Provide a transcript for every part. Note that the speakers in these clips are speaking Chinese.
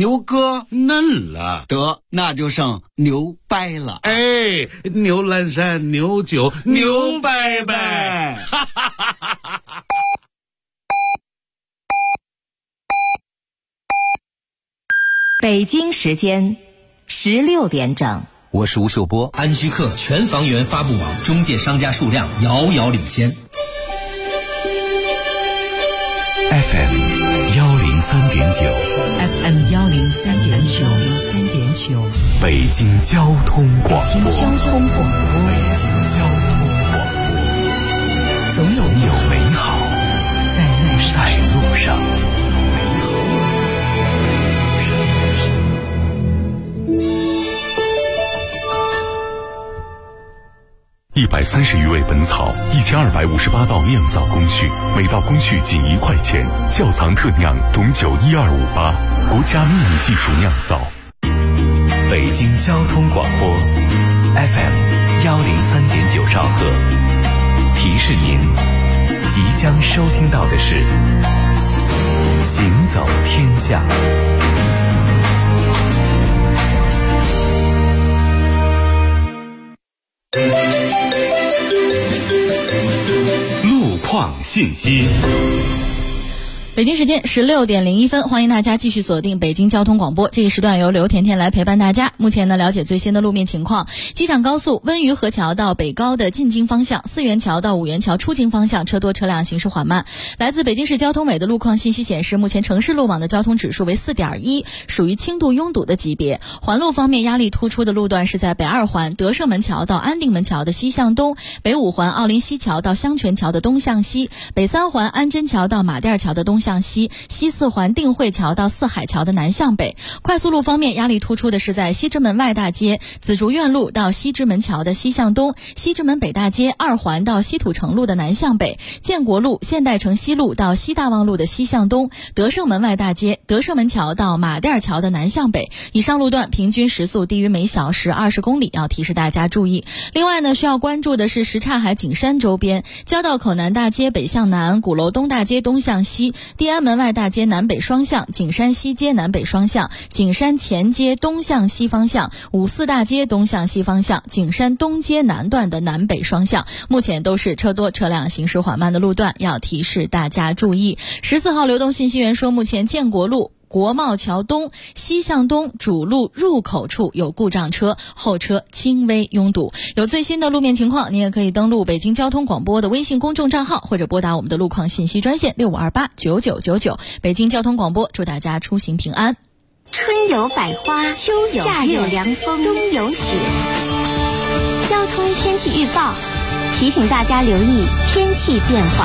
牛哥嫩了， 得，那就剩牛掰了。 哎，牛栏山牛酒牛掰掰。 北京时间16点整。 我是吴秀波。 安居客全房源发布网中介商家数量遥遥领先。 FM 103.9，FM 103.9， 北京交通广播。总有美好在路上。130余味本草，1258道酿造工序，每道工序仅1块钱。窖藏特酿董酒1258，国家秘密技术酿造。北京交通广播 FM 103.9兆赫，提示您即将收听到的是行走天下。路况信息。 北京时间16点01分，欢迎大家继续锁定北京交通广播。这一时段由刘甜甜来陪伴大家。目前呢，了解最新的路面情况。机场高速温榆河桥到北高的进京方向，四元桥到五元桥出京方向车多车辆行驶缓慢。来自北京市交通委的路况信息显示，目前城市路网的交通指数为 4.1， 属于轻度拥堵的级别。环路方面，压力突出的路段是在北二环德胜门桥到安定门桥的西向东，北五环奥林西桥到香泉桥的东向西，北三环安贞桥到马甸桥的东向西，西四环定慧桥到四海桥的南向北。快速路方面，压力突出的是在西直门外大街紫竹院路到西直门桥的西向东，西直门北大街二环到西土城路的南向北，建国路现代城西路到西大望路的西向东，德胜门外大街德胜门桥到马甸桥的南向北。以上路段平均时速低于每小时20公里，要提示大家注意。另外呢，需要关注的是什刹海景山周边交道口南大街北向南，鼓楼东大街东向西，地安门外大街南北双向，景山西街南北双向，景山前街东向西方向，五四大街东向西方向，景山东街南段的南北双向，目前都是车多车辆行驶缓慢的路段，要提示大家注意。14号流动信息源说，目前建国路国贸桥东西向东主路入口处有故障车，后车轻微拥堵。有最新的路面情况，你也可以登录北京交通广播的微信公众账号，或者拨打我们的路况信息专线65289999。北京交通广播，祝大家出行平安。 春有百花，秋有夏有凉风，冬有雪。交通天气预报提醒大家留意天气变化。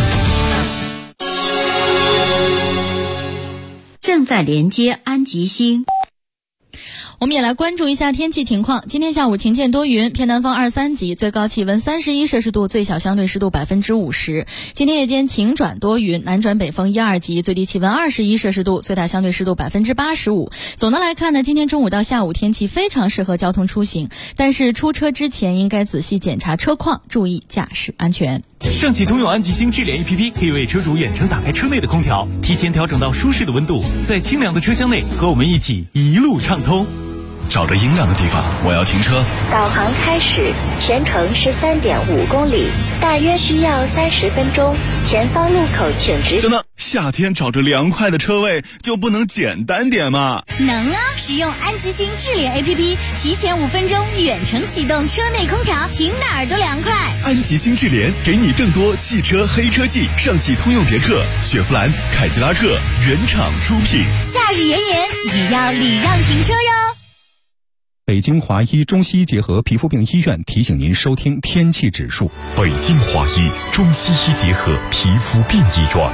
正在连接安吉星。 我们也来关注一下天气情况。今天下午晴间多云，偏南风23级，最高气温31摄氏度，最小相对湿度50%。今天夜间晴转多云，南转北风1、2级，最低气温21摄氏度，最大相对湿度85%。总的来看呢，今天中午到下午天气非常适合交通出行，但是出车之前应该仔细检查车况，注意驾驶安全。 上汽通用安吉星智联 APP 可以为车主远程打开车内的空调，提前调整到舒适的温度，在清凉的车厢内和我们一起一路畅通。 找着阴凉的地方，我要停车。 导航开始，全程13.5公里，大约需要30分钟。前方路口请直行。 等等，夏天找着凉快的车位就不能简单点吗？ 能啊！使用安吉星智联 APP， 提前5分钟远程启动车内空调，停哪儿都凉快。 安吉星智联给你更多汽车黑科技，上汽通用别克、雪佛兰、凯迪拉克原厂出品。 夏日炎炎也要礼让停车哟。 北京华医中西医结合皮肤病医院提醒您收听天气指数。 北京华医中西医结合皮肤病医院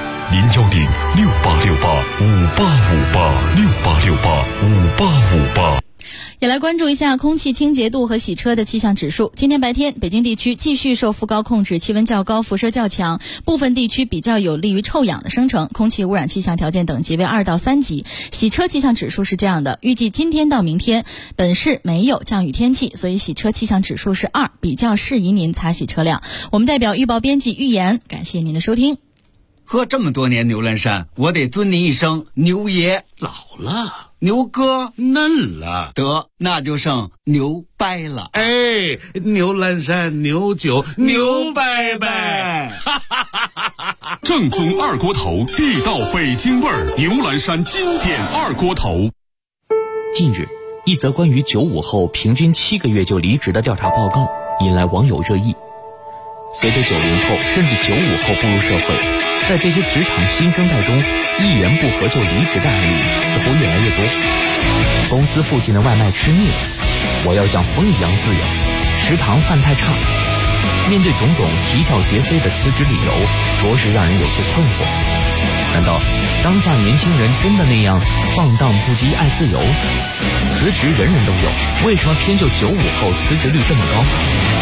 ，010-6868-5858，6868-5858。 也来关注一下空气清洁度和洗车的气象指数。今天白天，北京地区继续受副高控制，气温较高，辐射较强，部分地区比较有利于臭氧的生成，空气污染气象条件等级为2到3级。洗车气象指数是这样的，预计今天到明天本市没有降雨天气，所以洗车气象指数是2，比较适宜您擦洗车辆。我们代表预报编辑预言，感谢您的收听。 喝这么多年牛栏山，我得尊您一声牛爷。 老了牛哥嫩了， 得那就剩牛掰了。 哎，牛栏山，牛酒，牛掰掰。 正宗二锅头，地道北京味儿，牛栏山经典二锅头。 近日，一则关于95后平均7个月就离职的调查报告引来网友热议。随着90后甚至95后步入社会，在这些职场新生代中，一言不合就离职的案例似乎越来越多。公司附近的外卖吃腻了，我要像风一样自由；食堂饭太差。面对种种啼笑皆非的辞职理由，着实让人有些困惑。难道当下年轻人真的那样放荡不羁、爱自由？辞职人人都有，为什么偏就95后辞职率这么高？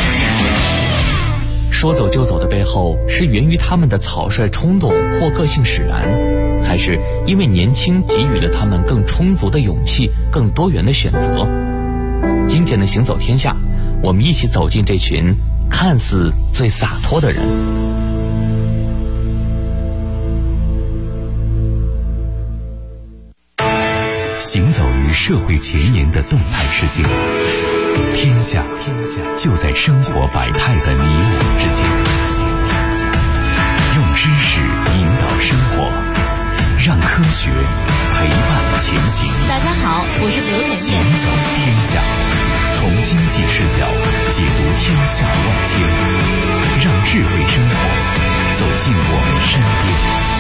说走就走的背后，是源于他们的草率冲动或个性使然，还是因为年轻给予了他们更充足的勇气、更多元的选择？今天的行走天下，我们一起走进这群看似最洒脱的人。 行走于社会前沿的动态世界，天下就在生活百态的你我之间。用知识引导生活，让科学陪伴前行。 大家好，我是刘甜甜。 行走天下，从经济视角解读天下万千，让智慧生活走进我们身边。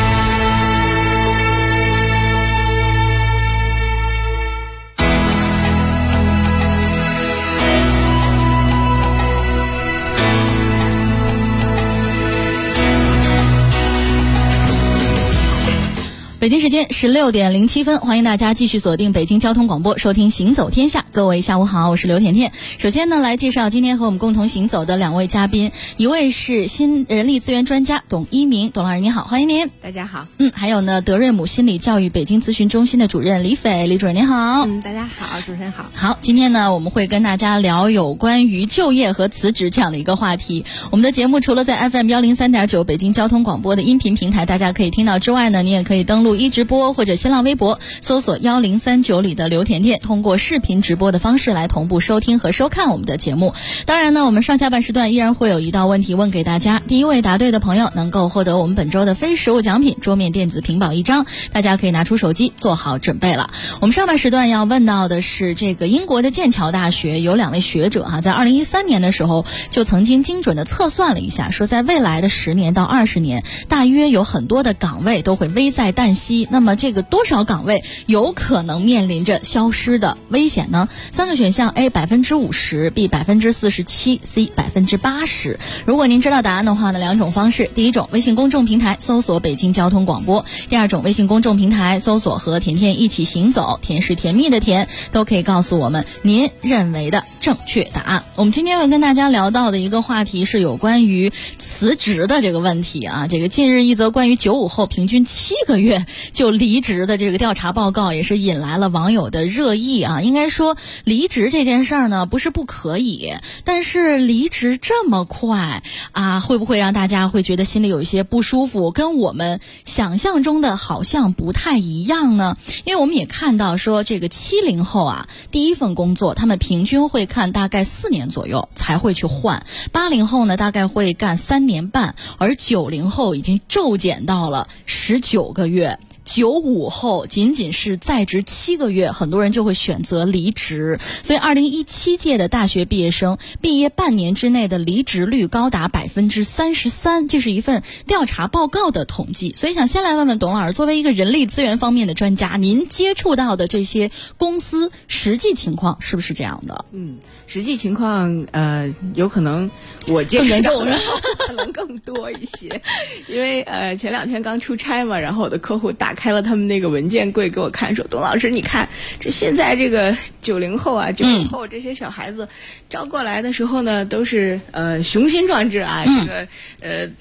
北京时间16点07分，欢迎大家继续锁定北京交通广播，收听行走天下。各位下午好，我是刘甜甜。首先呢，来介绍今天和我们共同行走的两位嘉宾，一位是新人力资源专家董一鸣，董老师你好，欢迎您。 大家好。 还有呢，德瑞姆心理教育北京咨询中心的主任李斐，李主任您好。 大家好，主持人好。 好，今天呢，我们会跟大家聊有关于就业和辞职这样的一个话题。我们的节目除了在 FM 103.9北京交通广播的音频平台大家可以听到之外呢，你也可以登录一直播或者新浪微博搜索1039里的刘甜甜，通过视频直播的方式来同步收听和收看我们的节目。当然呢，我们上下半时段依然会有一道问题问给大家，第一位答对的朋友能够获得我们本周的非实物奖品桌面电子屏保1张，大家可以拿出手机做好准备了。我们上半时段要问到的是这个英国的剑桥大学有2位学者在2013年的时候就曾经精准的测算了一下，说在未来的10年到20年大约有很多的岗位都会危在旦夕。那么这个多少岗位有可能面临着消失的危险呢？3个选项 A 50%， B 47%， C 80%。如果您知道答案的话呢，2种方式，第一种微信公众平台搜索北京交通广播，第二种微信公众平台搜索和甜甜一起行走，甜是甜蜜的甜，都可以告诉我们您认为的正确答案。我们今天会跟大家聊到的一个话题是有关于辞职的这个问题啊。这个近日一则关于95后平均7个月就离职的这个调查报告也是引来了网友的热议啊。应该说离职这件事儿呢不是不可以，但是离职这么快啊，会不会让大家会觉得心里有一些不舒服，跟我们想象中的好像不太一样呢？因为我们也看到说这个70后啊，第一份工作他们平均会看大概4年左右才会去换，80后呢大概会干3年半，而90后已经骤减到了19个月。95后仅仅是在职7个月，很多人就会选择离职。所以2017届的大学毕业生毕业半年之内的离职率高达33%，这是一份调查报告的统计。所以想先来问问董老师，作为一个人力资源方面的专家，您接触到的这些公司实际情况是不是这样的？ 实际情况有可能我接触到的可能更多一些，因为前2天刚出差嘛，然后我的客户打开了他们那个文件柜给我看，说董老师你看这现在这个90后啊95后这些小孩子招过来的时候呢都是雄心壮志啊，这个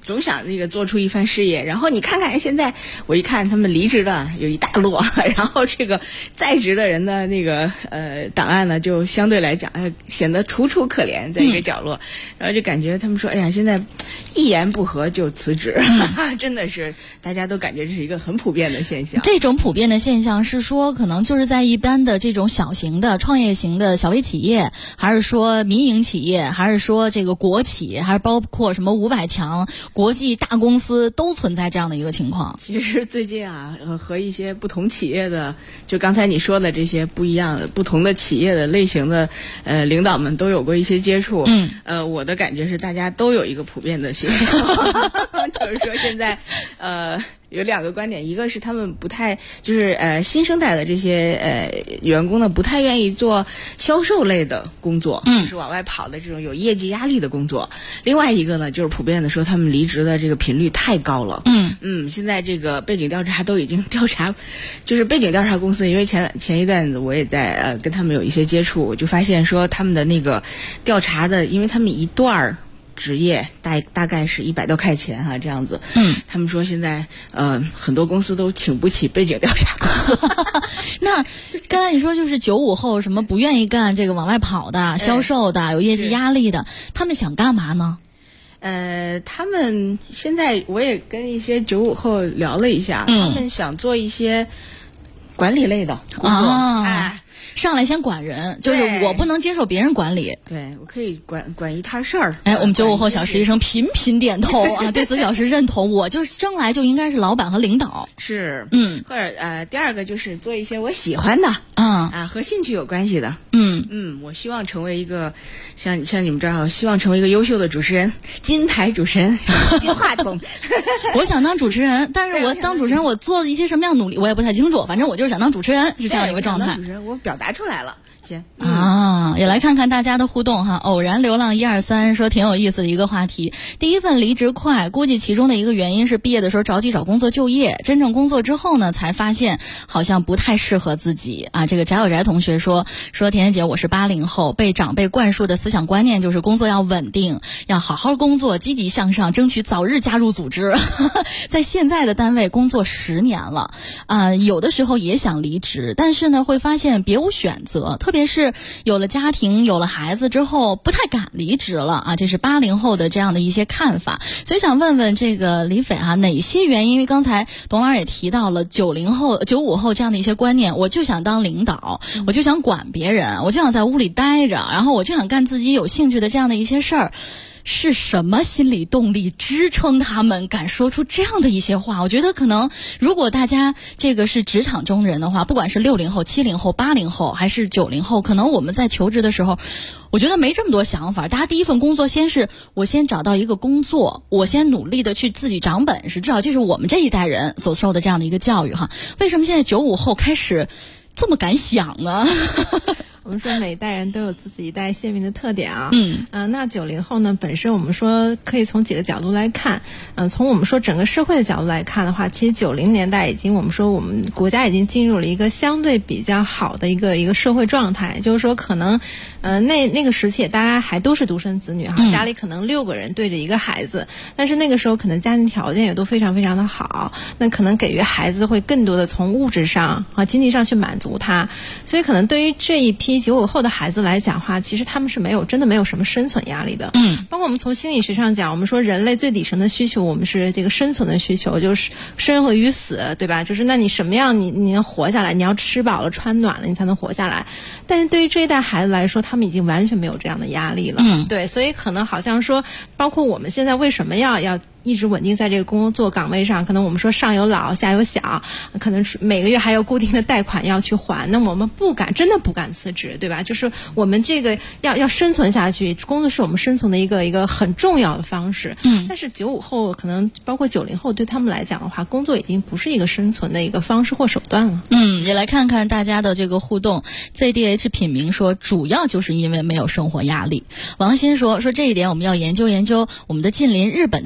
总想那个做出一番事业。然后你看看现在，我一看他们离职的有一大摞，然后这个在职的人的那个档案呢，就相对来讲显得楚楚可怜，在一个角落，然后就感觉他们说，哎呀，现在一言不合就辞职，真的是大家都感觉这是一个很普遍的现象。 这种普遍的现象是说，可能就是在一般的这种小型的创业型的小微企业，还是说民营企业，还是说这个国企，还是包括什么500强国际大公司，都存在这样的一个情况。 其实最近啊，和一些不同企业的，就刚才你说的这些不一样的、不同的企业的类型的领导们都有过一些接触。我的感觉是大家都有一个普遍的现象，就是说现在有2个观点，一个是他们不太就是新生代的这些员工呢，不太愿意做销售类的工作，就是往外跑的这种有业绩压力的工作。另外一个呢，就是普遍的说他们离职的这个频率太高了。现在这个背景调查都已经调查，就是背景调查公司，因为前一段子我也在跟他们有一些接触，我就发现说他们的那个调查的，因为他们一段职业大概是100多块钱哈，这样子。他们说现在很多公司都请不起背景调查公司。 那刚才你说就是95后什么不愿意干这个往外跑的、销售的、有业绩压力的，他们想干嘛呢？ 他们现在我也跟一些95后聊了一下，他们想做一些管理类的工作。 上来先管人，就是我不能接受别人管理。 对，我可以管一摊事儿。 我们95后小实习生频频点头啊，对此表示认同。我就生来就应该是老板和领导。 是，或者第二个就是做一些我喜欢的，和兴趣有关系的。我希望成为一个像你们这样，我希望成为一个优秀的主持人，金牌主持人，金话筒。 我想当主持人，但是我当主持人，我做了一些什么样努力，我也不太清楚。反正我就是想当主持人，是这样一个状态。 主持人，我表达出来了。 也来看看大家的互动哈。偶然流浪123说挺有意思的一个话题。第一份离职快，估计其中的一个原因是毕业的时候着急找工作就业，真正工作之后呢，才发现好像不太适合自己啊。这个翟有翟同学说甜甜姐，我是80后，被长辈灌输的思想观念就是工作要稳定，要好好工作，积极向上，争取早日加入组织。在现在的单位工作10年了有的时候也想离职，但是呢会发现别无选择，特别是有了家庭有了孩子之后不太敢离职了啊。这是80后的这样的一些看法。所以想问问这个李斐哪些原因，因为刚才董老师也提到了90后95后这样的一些观念，我就想当领导，我就想管别人，我就想在屋里待着，然后我就想干自己有兴趣的这样的一些事儿。是什么心理动力支撑他们敢说出这样的一些话？我觉得可能如果大家这个是职场中人的话，不管是60后、70后、80后还是90后，可能我们在求职的时候，我觉得没这么多想法。大家第一份工作我先找到一个工作，我先努力的去自己长本事，至少这是我们这一代人所受的这样的一个教育哈。为什么现在95后开始这么敢想呢？ 我们说每一代人都有自己一代鲜明的特点啊。那90后呢，本身我们说可以从几个角度来看。从我们说整个社会的角度来看的话，其实90年代我们说我们国家已经进入了一个相对比较好的一个社会状态，就是说可能那个时期大家还都是独生子女哈，家里可能6个人对着一个孩子，但是那个时候可能家庭条件也都非常非常的好，那可能给予孩子会更多的从物质上经济上去满足他，所以可能对于这一批95后的孩子来讲话，其实他们是真的没有什么生存压力的。包括我们从心理学上讲，我们说人类最底层的需求，我们是这个生存的需求，就是生和与死，对吧？就是那你什么样你能活下来，你要吃饱了穿暖了你才能活下来。但是对于这一代孩子来说，他们已经完全没有这样的压力了。对，所以可能好像说，包括我们现在为什么要一直稳定在这个工作岗位上，可能我们说上有老下有小，可能每个月还有固定的贷款要去还，那我们真的不敢辞职，对吧？就是我们这个要生存下去，工作是我们生存的一个很重要的方式。但是95后可能包括90后对他们来讲的话，工作已经不是一个生存的一个方式或手段了。 也来看看大家的这个互动。ZDH 品名说主要就是因为没有生活压力。王鑫说这一点我们要研究研究我们的近邻日本的就业状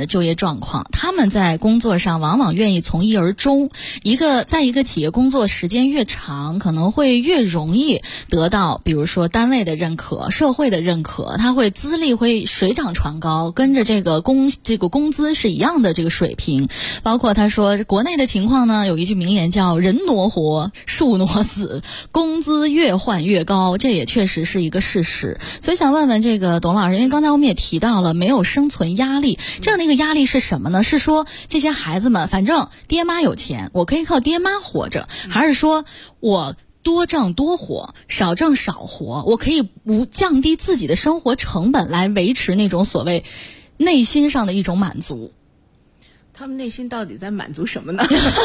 状况，他们在工作上往往愿意从一而终。在一个企业工作时间越长，可能会越容易得到比如说单位的认可、社会的认可，他会资历会水涨船高，跟着这个工资是一样的这个水平。包括他说国内的情况呢，有一句名言叫人挪活树挪死，工资越换越高，这也确实是一个事实。所以想问问这个董老师，因为刚才我们也提到了没有生存压力，这样的一个压力是什么呢？是说这些孩子们反正爹妈有钱，我可以靠爹妈活着，还是说我多挣多活，少挣少活，我可以降低自己的生活成本来维持那种所谓内心上的一种满足？ 他们内心到底在满足什么呢？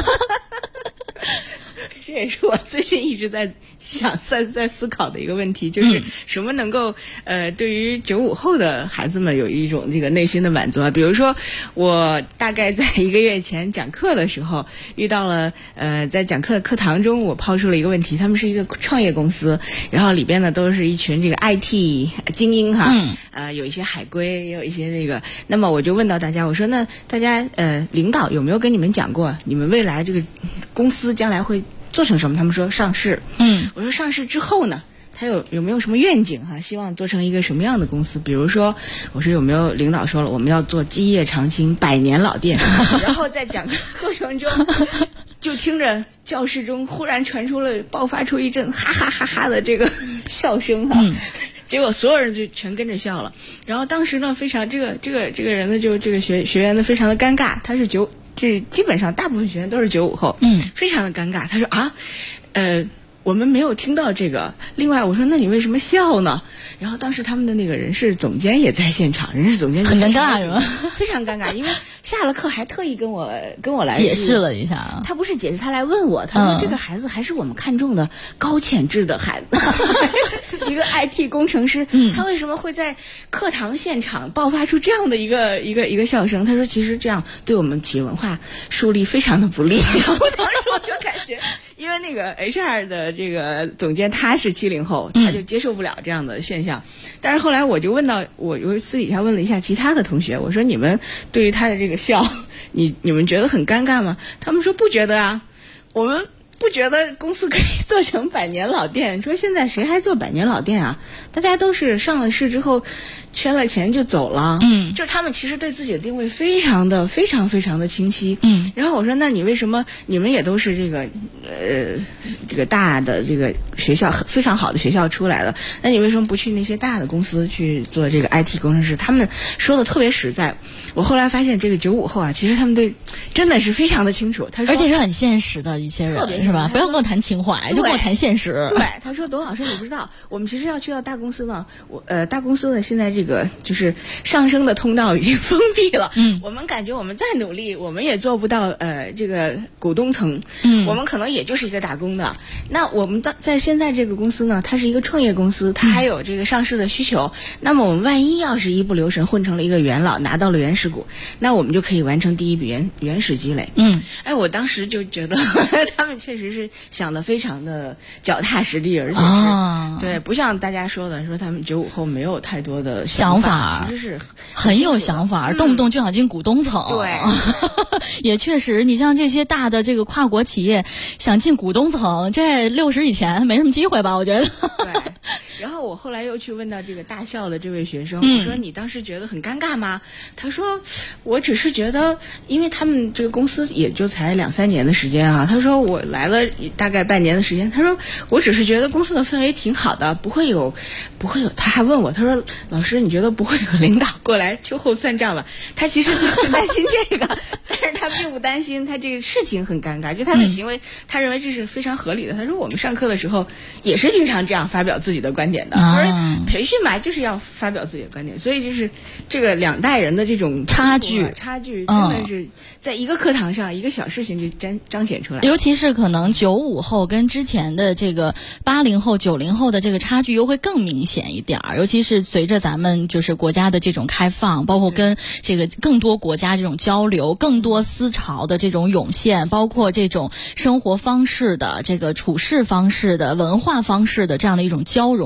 这也是我最近一直在想在思考的一个问题，就是什么能够对于95后的孩子们有一种这个内心的满足啊。比如说我大概在1个月前讲课的时候遇到了在讲课课堂中我抛出了一个问题，他们是一个创业公司，然后里边呢都是一群这个 IT 精英哈，有一些海归，也有一些那个，那么我就问到大家，我说那大家领导有没有跟你们讲过你们未来这个公司将来会做成什么？他们说上市。我说上市之后呢，他有没有什么愿景哈？希望做成一个什么样的公司？比如说，我说有没有领导说了我们要做基业长青100年老店，然后在讲课程中就听着教室中忽然爆发出一阵哈哈哈哈的这个笑声哈。结果所有人就全跟着笑了。然后当时呢，非常这个人呢，就这个学员呢非常的尴尬，他是这基本上大部分学员都是95后，非常的尴尬。他说我们没有听到这个。另外我说那你为什么笑呢？然后当时他们的那个人事总监也在现场，人事总监很尴尬是吧？ 非常尴尬，因为下了课还特意跟我来解释了一下。 他不是解释，他来问我，他说这个孩子还是我们看中的高潜质的孩子，一个 IT 工程师，他为什么会在课堂现场爆发出这样的一个笑声？他说其实这样对我们企业文化树立非常的不利。然后当时我就感觉，因为那个 HR 的这个总监他是70后，他就接受不了这样的现象。但是后来我就私底下问了一下其他的同学，我说你们对于他的这个笑，你们觉得很尴尬吗？他们说不觉得啊，我们不觉得公司可以做成100年老店。说现在谁还做100年老店啊？大家都是上了市之后圈了钱就走了。就是他们其实对自己的定位非常的清晰。然后我说那你为什么你们也都是这个大的这个学校非常好的学校出来的，那你为什么不去那些大的公司去做这个 IT 工程师？他们说的特别实在。我后来发现这个95后啊，其实他们真的是非常的清楚。他说而且是很现实的一些人是吧？不要跟我谈情怀，就跟我谈现实。 对，他说董老师你不知道，我们其实要去到大公司呢，大公司呢现在这个就是上升的通道已经封闭了。我们感觉我们再努力，我们也做不到这个股东层。我们可能也就是一个打工的。那我们在现在这个公司呢，它是一个创业公司，它还有这个上市的需求。那么我们万一要是一不留神混成了一个元老，拿到了原始股，那我们就可以完成第一笔原始积累。我当时就觉得他们确实是想得非常的脚踏实地，而且是对，不像大家说的说他们95后没有太多的想法，其实是很有想法，动不动就想进股东层。 对， 也确实，你像这些大的这个跨国企业想进股东层，这60以前没什么机会吧？我觉得。 对。然后我后来又去问到这个大校的这位学生，我说你当时觉得很尴尬吗？他说我只是觉得，因为他们这个公司也就才2-3年的时间啊。他说我来了大概半年的时间，他说我只是觉得公司的氛围挺好的，不会有。他还问我，他说老师你觉得不会有领导过来秋后算账吧？他其实就是担心这个，但是他并不担心他这个事情很尴尬，就他的行为，他认为这是非常合理的。他说我们上课的时候也是经常这样发表自己的观点的，他说培训嘛就是要发表自己的观点，所以就是这个2代人的这种差距真的是在一个课堂上一个小事情就彰显出来。 尤其是可能95后跟之前的这个80后、90后的这个差距又会更明显一点，尤其是随着咱们就是国家的这种开放，包括跟这个更多国家这种交流，更多思潮的这种涌现，包括这种生活方式的这个处事方式的文化方式的这样的一种交融，可能90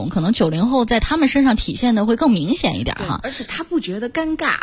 90后在他们身上体现的会更明显一点哈。 而且他不觉得尴尬。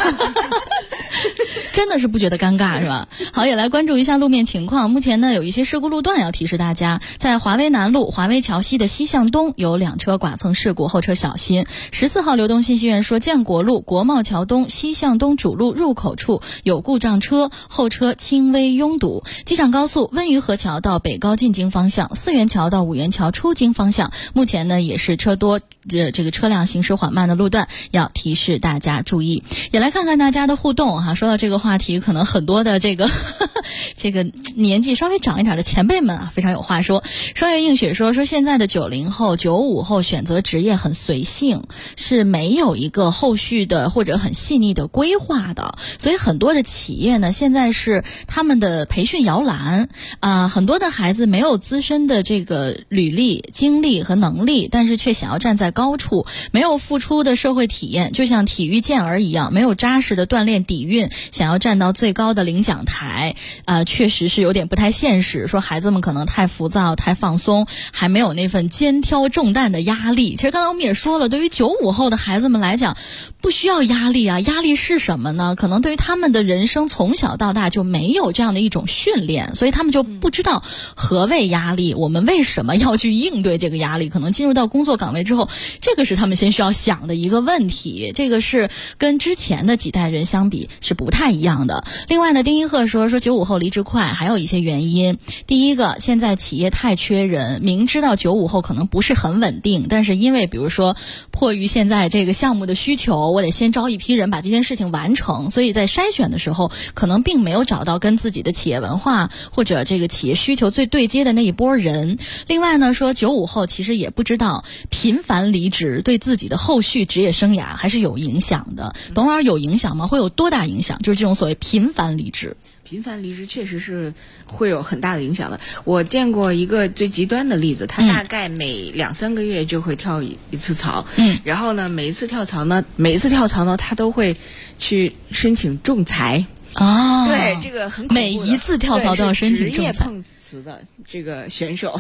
真的是不觉得尴尬是吧？好，也来关注一下路面情况。目前呢有一些事故路段要提示大家，在华威南路华威桥西的西向东有2车剐蹭事故，后车小心。14号流动信息源说，建国路国贸桥东西向东主路入口处有故障车，后车轻微拥堵。机场高速温榆河桥到北高进京方向，4元桥到5元桥出京方向，目前呢也是车多，这个车辆行驶缓慢的路段要提示大家注意。也来看看大家的互动哈。说到这个话题，可能很多的这个年纪稍微长一点的前辈们啊，非常有话说。双月映雪说现在的90后、95后选择职业很随性，是没有一个后续的或者很细腻的规划的，所以很多的企业呢，现在是他们的培训摇篮很多的孩子没有资深的这个履历、经历和能力，但是却想要站在高处，没有付出的社会体验，就像体育健儿一样，没有扎实的锻炼底蕴，想要站到最高的领奖台确实是有点不太现实。说孩子们可能太浮躁、太放松，还没有那份肩挑重担的压力。其实刚才我们也说了，对于95后的孩子们来讲，不需要压力啊。压力是什么呢？可能对于他们的人生从小到大就没有这样的一种训练，所以他们就不知道何谓压力，我们为什么要去应对这个压力。可能进入到工作岗位之后，这个是他们先需要想的一个问题，这个是跟之前的几代人相比是不太一样的。另外呢，丁一鹤说95后离职快还有一些原因。第一个，现在企业太缺人，明知道95后可能不是很稳定，但是因为比如说迫于现在这个项目的需求，我得先招一批人把这件事情完成，所以在筛选的时候可能并没有找到跟自己的企业文化或者这个企业需求最对接的那一波人。另外呢，说95后其实也不知道频繁离职对自己的后续职业生涯还是有影响的。董老师有影响吗？会有多大影响？就是这种所谓频繁离职。 频繁离职确实是会有很大的影响的。我见过一个最极端的例子，他大概每2-3个月就会跳一次槽，然后呢，每一次跳槽呢，他都会去申请仲裁。对，这个很恐怖的， 每一次跳槽都要申请仲裁。 职业碰瓷的这个选手。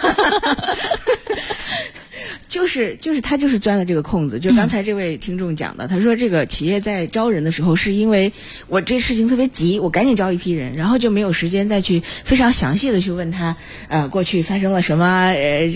他就是钻了这个空子。就刚才这位听众讲的，他说这个企业在招人的时候，是因为我这事情特别急，我赶紧招一批人，然后就没有时间再去非常详细的去问他过去发生了什么，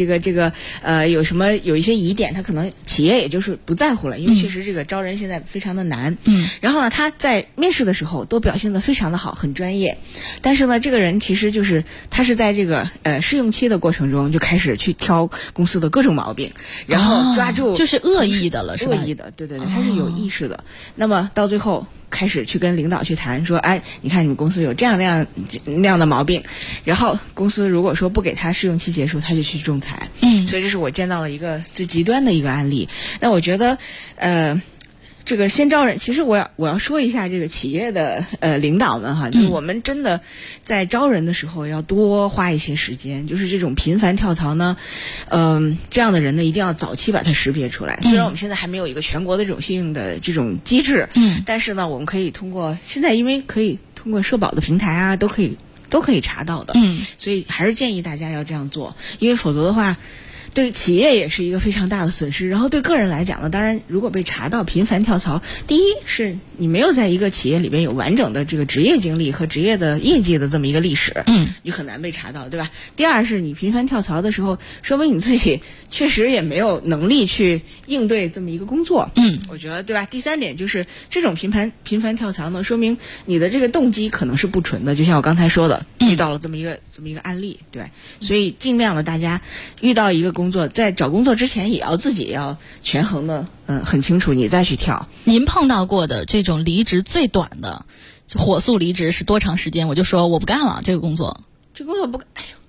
有一些疑点，他可能企业也就是不在乎了，因为确实这个招人现在非常的难。然后呢，他在面试的时候都表现得非常的好，很专业，但是呢，这个人其实就是他是在这个试用期的过程中就开始去挑公司的各种毛病，然后抓住就是恶意的了，是吧？ 恶意的，对，他是有意识的。那么到最后开始去跟领导去谈，说，哎，你看你们公司有这样那样的毛病，然后公司如果说不给他试用期结束，他就去仲裁。所以这是我见到了一个最极端的一个案例。那我觉得，这个先招人，其实我要说一下这个企业的领导们哈，就是我们真的在招人的时候要多花一些时间，就是这种频繁跳槽呢，这样的人呢一定要早期把它识别出来。虽然我们现在还没有一个全国的这种信用的这种机制，但是呢，我们可以通过现在因为可以通过社保的平台啊，都可以查到的，所以还是建议大家要这样做，因为否则的话，对企业也是一个非常大的损失。然后对个人来讲呢，当然如果被查到频繁跳槽，第一是你没有在一个企业里边有完整的这个职业经历和职业的业绩的这么一个历史，你很难被查到，对吧？第二是你频繁跳槽的时候，说明你自己确实也没有能力去应对这么一个工作，我觉得，对吧？第三点就是这种频繁跳槽呢，说明你的这个动机可能是不纯的，就像我刚才说的，遇到了这么一个案例，对，所以尽量的大家遇到一个工作，在找工作之前也要自己要权衡的很清楚，你再去跳。 您碰到过的这种离职最短的火速离职是多长时间？我就说我不干了这个工作。 这工作不干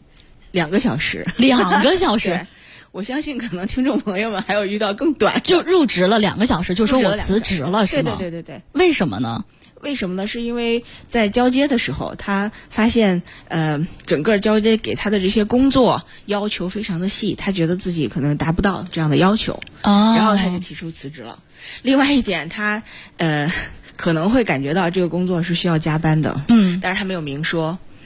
，2个小时。 2个小时。 我相信可能听众朋友们还有遇到更短， 就入职了2个小时就说我辞职了，是吗？ 对。 为什么呢？ 是因为在交接的时候，他发现整个交接给他的这些工作要求非常的细，他觉得自己可能达不到这样的要求，然后他就提出辞职了。另外一点，他可能会感觉到这个工作是需要加班的，但是他没有明说。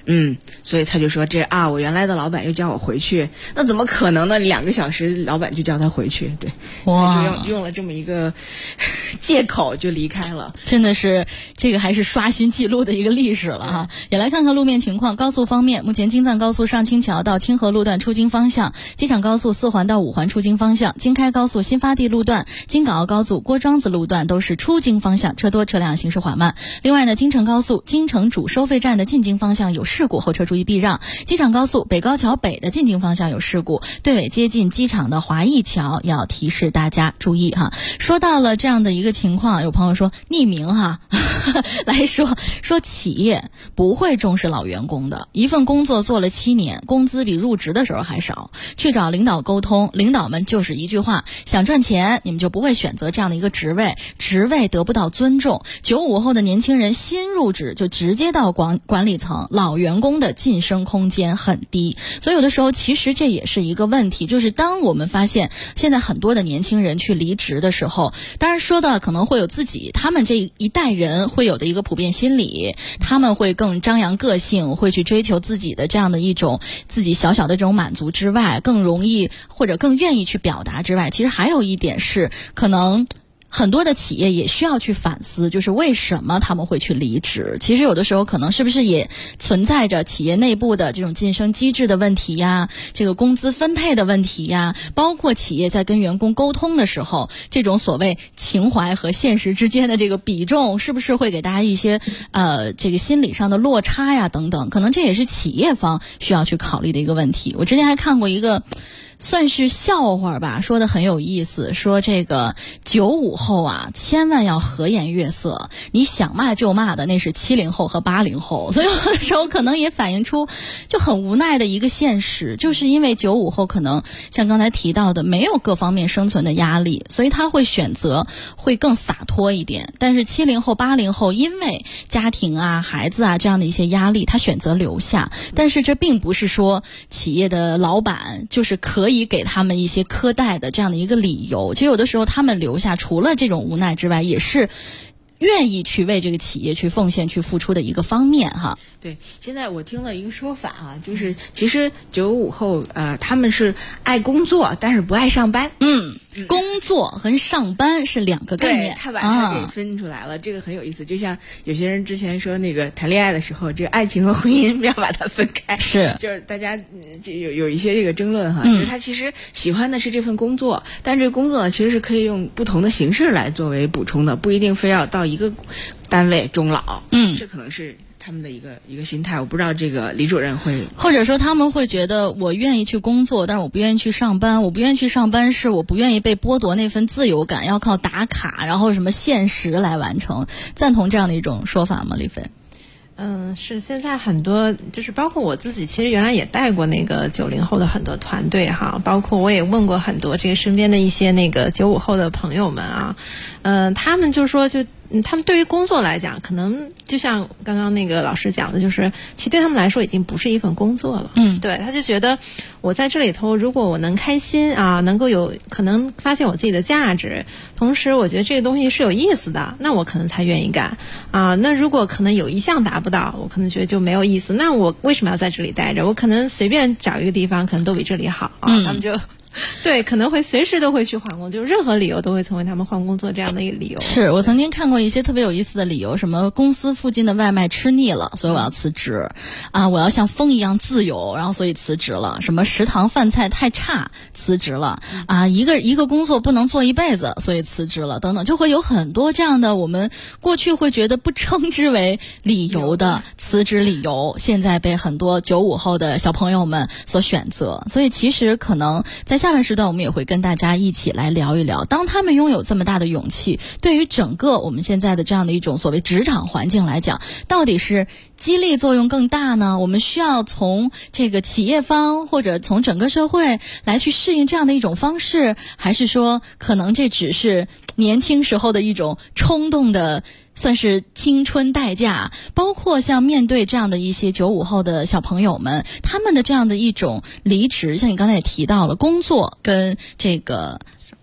所以他就说我原来的老板又叫我回去，那怎么可能呢？2个小时老板就叫他回去，对，所以就用了这么一个借口就离开了。 真的是这个还是刷新记录的一个历史了哈。也来看看路面情况。高速方面，目前京藏高速上清桥到清河路段出京方向，机场高速4环到5环出京方向，京开高速新发地路段、京港澳高速郭庄子路段都是出京方向，车多车辆行驶缓慢。另外呢，京承高速京承主收费站的进京方向有事故，后车注意避让。机场高速北高桥北的进京方向有事故，对尾接近机场的华谊桥要提示大家注意哈。说到了这样的一个情况，有朋友说匿名哈来说企业不会重视老员工的，一份工作做了7年，工资比入职的时候还少，去找领导沟通，领导们就是一句话，想赚钱你们就不会选择这样的一个职位，职位得不到尊重。95后的年轻人新入职就直接到管理层，老员工的晋升空间很低。所以有的时候其实这也是一个问题，就是当我们发现现在很多的年轻人去离职的时候，当然说的可能会有自己他们这一代人会有的一个普遍心理，他们会更张扬个性，会去追求自己的这样的一种自己小小的这种满足之外，更容易或者更愿意去表达之外，其实还有一点是可能很多的企业也需要去反思，就是为什么他们会去离职。其实有的时候可能是不是也存在着企业内部的这种晋升机制的问题呀，这个工资分配的问题呀，包括企业在跟员工沟通的时候，这种所谓情怀和现实之间的这个比重，是不是会给大家一些这个心理上的落差呀等等，可能这也是企业方需要去考虑的一个问题。我之前还看过一个算是笑话吧，说的很有意思，说这个95后啊，千万要和颜悦色，你想骂就骂的那是70后和80后，所以有的时候可能也反映出就很无奈的一个现实，就是因为95后可能像刚才提到的没有各方面生存的压力，所以他会选择会更洒脱一点，但是70后80后因为家庭啊孩子啊这样的一些压力，他选择留下，但是这并不是说企业的老板就是可以给他们一些苛待的这样的一个理由。其实有的时候他们留下除了这种无奈之外，也是愿意去为这个企业去奉献去付出的一个方面哈。 对，现在我听了一个说法啊，就是其实95后他们是爱工作但是不爱上班。 工作和上班是2个概念， 对，他把它给分出来了，这个很有意思。就像有些人之前说那个谈恋爱的时候，这个爱情和婚姻要把它分开， 是就是大家就有一些这个争论哈，就是他其实喜欢的是这份工作，但这个工作呢其实是可以用不同的形式来作为补充的，不一定非要到一个单位终老。这可能是他们的一个心态，我不知道这个李主任会， 或者说他们会觉得我愿意去工作，但是我不愿意去上班。我不愿意去上班是我不愿意被剥夺那份自由感，要靠打卡然后什么限时来完成。赞同这样的一种说法吗，李飞？ 是现在很多就是包括我自己，其实原来也带过那个90后的很多团队哈，包括我也问过很多这个身边的一些那个95后的朋友们啊，他们就说他们对于工作来讲，可能就像刚刚那个老师讲的，就是其实对他们来说已经不是一份工作了。对，他就觉得我在这里头，如果我能开心啊，能够有可能发现我自己的价值，同时我觉得这个东西是有意思的，那我可能才愿意干啊。那如果可能有一项达不到，我可能觉得就没有意思，那我为什么要在这里待着？我可能随便找一个地方，可能都比这里好啊。他们就对，可能会随时都会去换工作，就是任何理由都会成为他们换工作这样的一个理由。 是我曾经看过一些特别有意思的理由，什么公司附近的外卖吃腻了，所以我要辞职啊，我要像风一样自由，然后所以辞职了。什么食堂饭菜太差，辞职了啊，一个工作不能做一辈子，所以辞职了，等等，就会有很多这样的我们过去会觉得不称之为理由的辞职理由，现在被很多95后的小朋友们所选择。所以其实可能在下半时段我们也会跟大家一起来聊一聊，当他们拥有这么大的勇气，对于整个我们现在的这样的一种所谓职场环境来讲，到底是激励作用更大呢？我们需要从这个企业方或者从整个社会来去适应这样的一种方式，还是说可能这只是年轻时候的一种冲动的算是青春代价？包括像面对这样的一些95后的小朋友们，他们的这样的一种离职，像你刚才也提到了，工作跟这个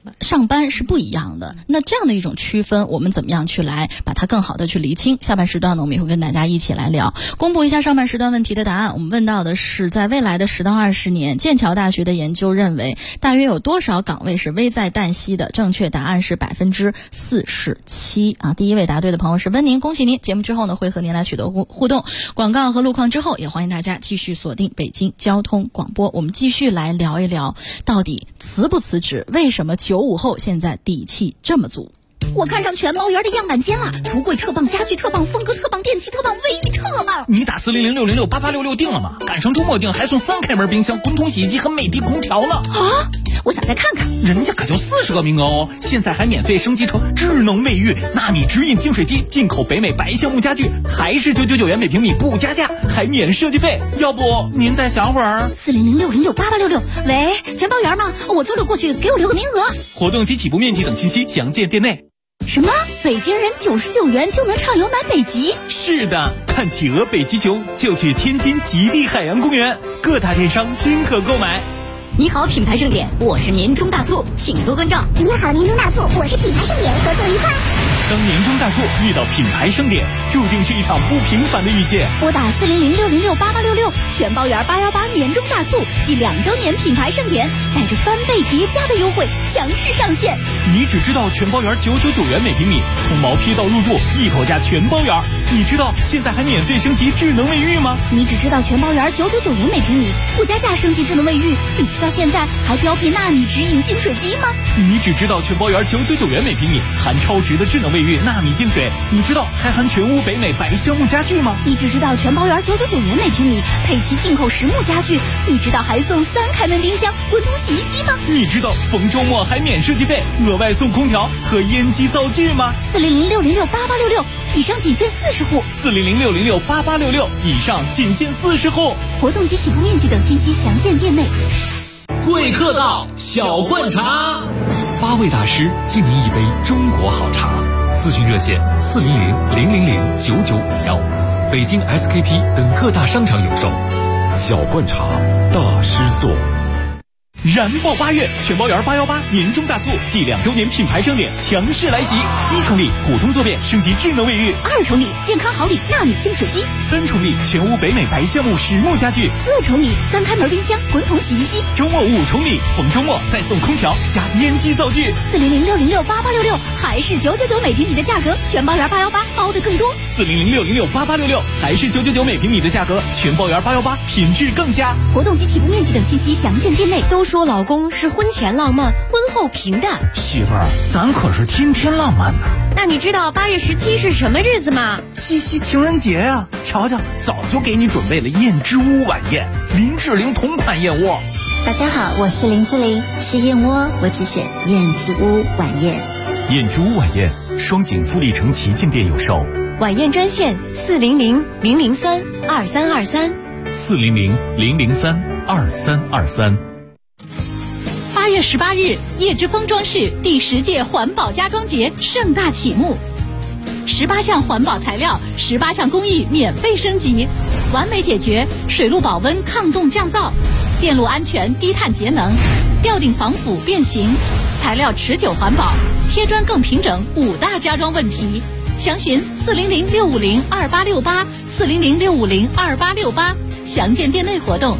上班是不一样的。那这样的一种区分，我们怎么样去来把它更好的去厘清？下半时段呢，我们也会跟大家一起来聊。公布一下上半时段问题的答案。我们问到的是，在未来的10到20年，剑桥大学的研究认为，大约有多少岗位是危在旦夕的？正确答案是47%啊。第一位答对的朋友是温宁，恭喜您！节目之后呢，会和您来取得互动。广告和路况之后，也欢迎大家继续锁定北京交通广播。我们继续来聊一聊，到底辞不辞职？为什么95后现在底气这么足？ 我看上全包园的样板间了，橱柜特棒，家具特棒，风格特棒，电器特棒，卫浴特棒。 你打400666886订了吗？赶上周末订还送3开门冰箱、滚筒洗衣机和美的空调呢。 啊！我想再看看， 人家可就40个名额哦！现在还免费升级成智能卫浴、纳米直饮净水机，进口北美白橡木家具，还是999元每平米不加价，还免设计费。要不您再想会儿 ？40066688666，喂，全包园吗？我周六过去，给我留个名额。 活动及起步面积等信息详见店内。 什么？北京人99元就能畅游南北极？ 是的，看企鹅、北极熊就去天津极地海洋公园，各大电商均可购买。 你好，品牌盛典，我是年终大促，请多关照。 你好，年终大促，我是品牌盛典，合作愉快。 当年终大促遇到品牌盛典，注定是一场不平凡的遇见。 拨打40066688666，全包园818年终大促暨2周年品牌盛典，带着翻倍叠加的优惠强势上线。 你只知道全包园999元每平米，从毛坯到入住一口价全包园。你知道现在还免费升级智能卫浴吗？ 你只知道全包园999元每平米，不加价升级智能卫浴。你知道现在还标配纳米直饮净水机吗？ 你只知道全包园999元每平米，含超值的智能卫浴纳米净水。你知道还含全屋北美白橡木家具吗？ 你只知道全包园999元每平米，配齐进口实木家具。你知道还送3开门冰箱、滚筒洗衣机吗？ 你知道逢周末还免设计费，额外送空调和烟机灶具吗 ？40066688666，以上仅限40户。 40066688666，以上仅限40户。 活动及起步面积等信息详见店内。 贵客到，小罐茶 ，8位大师敬您一杯中国好茶。咨询热线400-000-9951，北京 SKP 等各大商场有售。小罐茶，大师做。 燃爆8月，全包园818年终大促暨2周年品牌盛典强势来袭！1重礼股东坐便升级智能卫浴 ，2重礼健康好礼纳米净水机 ，3重礼全屋北美白橡木实木家具 ，4重礼3开门冰箱、滚筒洗衣机。 周末5重礼，逢周末再送空调加烟机灶具。 40066688666，还是999每平米的价格，全包园818包的更多。 40066688666，还是999每平米的价格，全包园818品质更佳。 活动及起步面积等信息详见店内。都说老公是婚前浪漫，婚后平淡。 媳妇儿，咱可是天天浪漫呢。 那你知道8月17是什么日子吗？ 七夕情人节呀！瞧瞧，早就给你准备了燕之屋晚宴，林志玲同款燕窝。 大家好，我是林志玲，吃燕窝我只选燕之屋晚宴。 燕之屋晚宴，双井富力城旗舰店有售。 晚宴专线400-003-2323。 400-003-2323。 8月18日，叶之峰装饰第10届环保家装节盛大启幕，18项环保材料、18项工艺免费升级，完美解决水路保温、抗冻降噪、电路安全、低碳节能、吊顶防腐变形、材料持久环保、贴砖更平整5大家装问题。详询400-650-2868 400-650-2868，详见店内活动。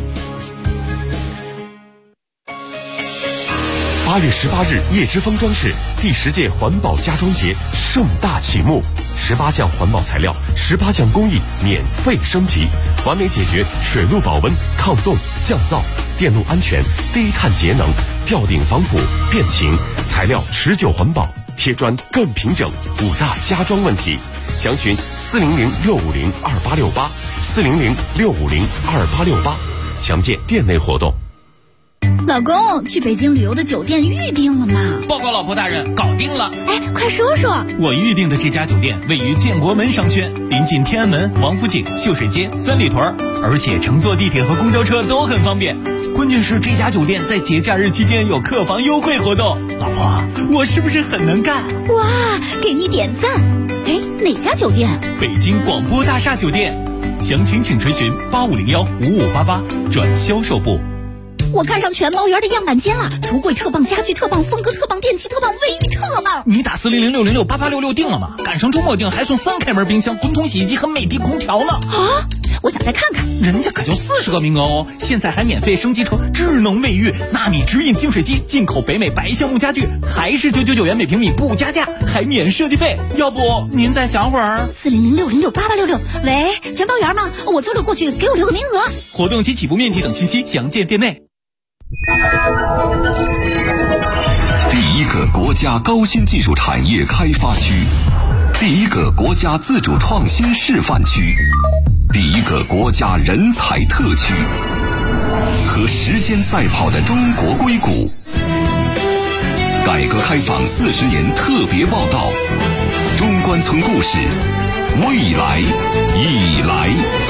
8月18日，叶之峰装饰第10届环保家装节盛大启幕，18项环保材料、18项工艺免费升级，完美解决水路保温、抗冻、降噪、电路安全、低碳节能、吊顶防腐、变形、材料持久环保、贴砖更平整5大家装问题。详询400-650-2868 400-650-2868，详见店内活动。 老公，去北京旅游的酒店预定了吗？ 报告老婆大人，搞定了。 哎，快说说。 我预定的这家酒店位于建国门商圈，临近天安门、王府井、秀水街、三里屯，而且乘坐地铁和公交车都很方便。关键是这家酒店在节假日期间有客房优惠活动。老婆，我是不是很能干？ 哇，给你点赞。哎，哪家酒店？ 北京广播大厦酒店。详情请垂询8501-5588转销售部。 我看上全包园的样板间了，橱柜特棒，家具特棒，风格特棒，电器特棒，卫浴特棒。 你打40060688866定了吗？赶上周末定还送3开门冰箱、滚筒洗衣机和美的空调呢。 啊！我想再看看， 人家可就40个名额哦！现在还免费升级成智能卫浴、纳米直饮净水机，进口北美白橡木家具，还是999元每平米不加价，还免设计费。要不您再想会儿 ？40060688866，喂，全包园吗？我周六过去，给我留个名额。 活动及起步面积等信息详见店内。 第一个国家高新技术产业开发区，第一个国家自主创新示范区，第一个国家人才特区，和时间赛跑的中国硅谷。改革开放40年特别报道，中关村故事，未来已来。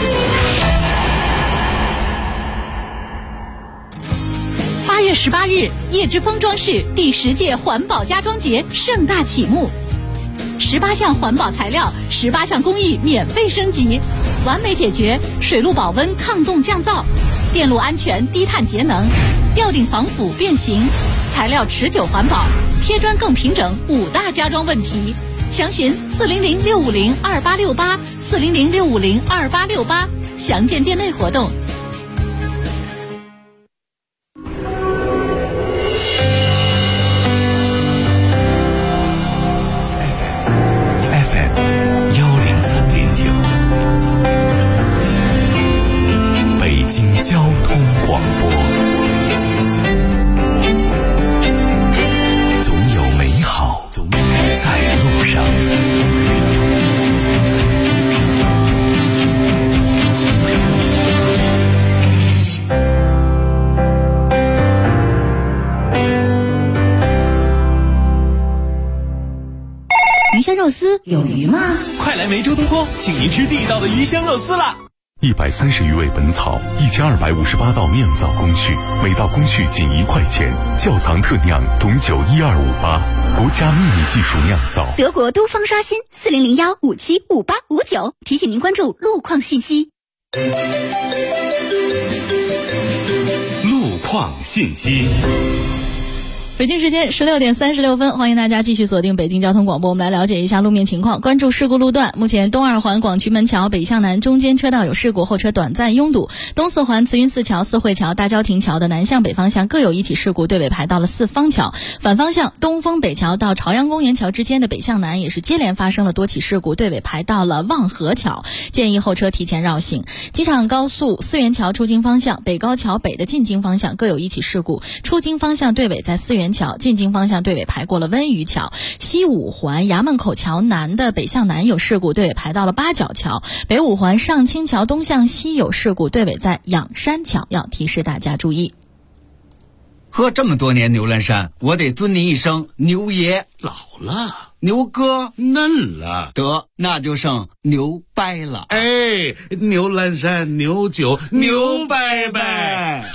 8月18日，叶之峰装饰第10届环保家装节盛大启幕，18项环保材料，18项工艺免费升级，完美解决水路保温、抗冻降噪、电路安全、低碳节能、吊顶防腐变形、材料持久环保、贴砖更平整5大家装问题。详询400-650-2868，400-650-2868，详见店内活动。 北京交通广播，总有美好在路上。 鱼香肉丝有鱼吗？ 快来梅州东坡，请您吃地道的鱼香肉丝啦 ！130余味本草，1258道酿造工序，每道工序仅1块钱，窖藏特酿，董酒12588，国家秘密技术酿造。 德国都方刷新400-575859，提醒您关注路况信息。 路况信息。 北京时间16点36分，欢迎大家继续锁定北京交通广播。我们来了解一下路面情况，关注事故路段。目前东二环广渠门桥北向南中间车道有事故，后车短暂拥堵。东四环慈云寺桥、四惠桥、大郊亭桥的南向北方向各有一起事故，队尾排到了四方桥。反方向东风北桥到朝阳公园桥之间的北向南也是接连发生了多起事故，队尾排到了望河桥，建议后车提前绕行。机场高速四元桥出京方向、北高桥北的进京方向各有一起事故，出京方向队尾在四元桥，进京方向队尾排过了温榆桥。西五环衙门口桥南的北向南有事故，队尾排到了八角桥。北五环上清桥东向西有事故，队尾在仰山桥，要提示大家注意。 喝这么多年牛栏山，我得尊您一声牛爷。 老了， 牛哥嫩了， 得那就剩牛掰了。 哎，牛栏山牛酒牛掰掰。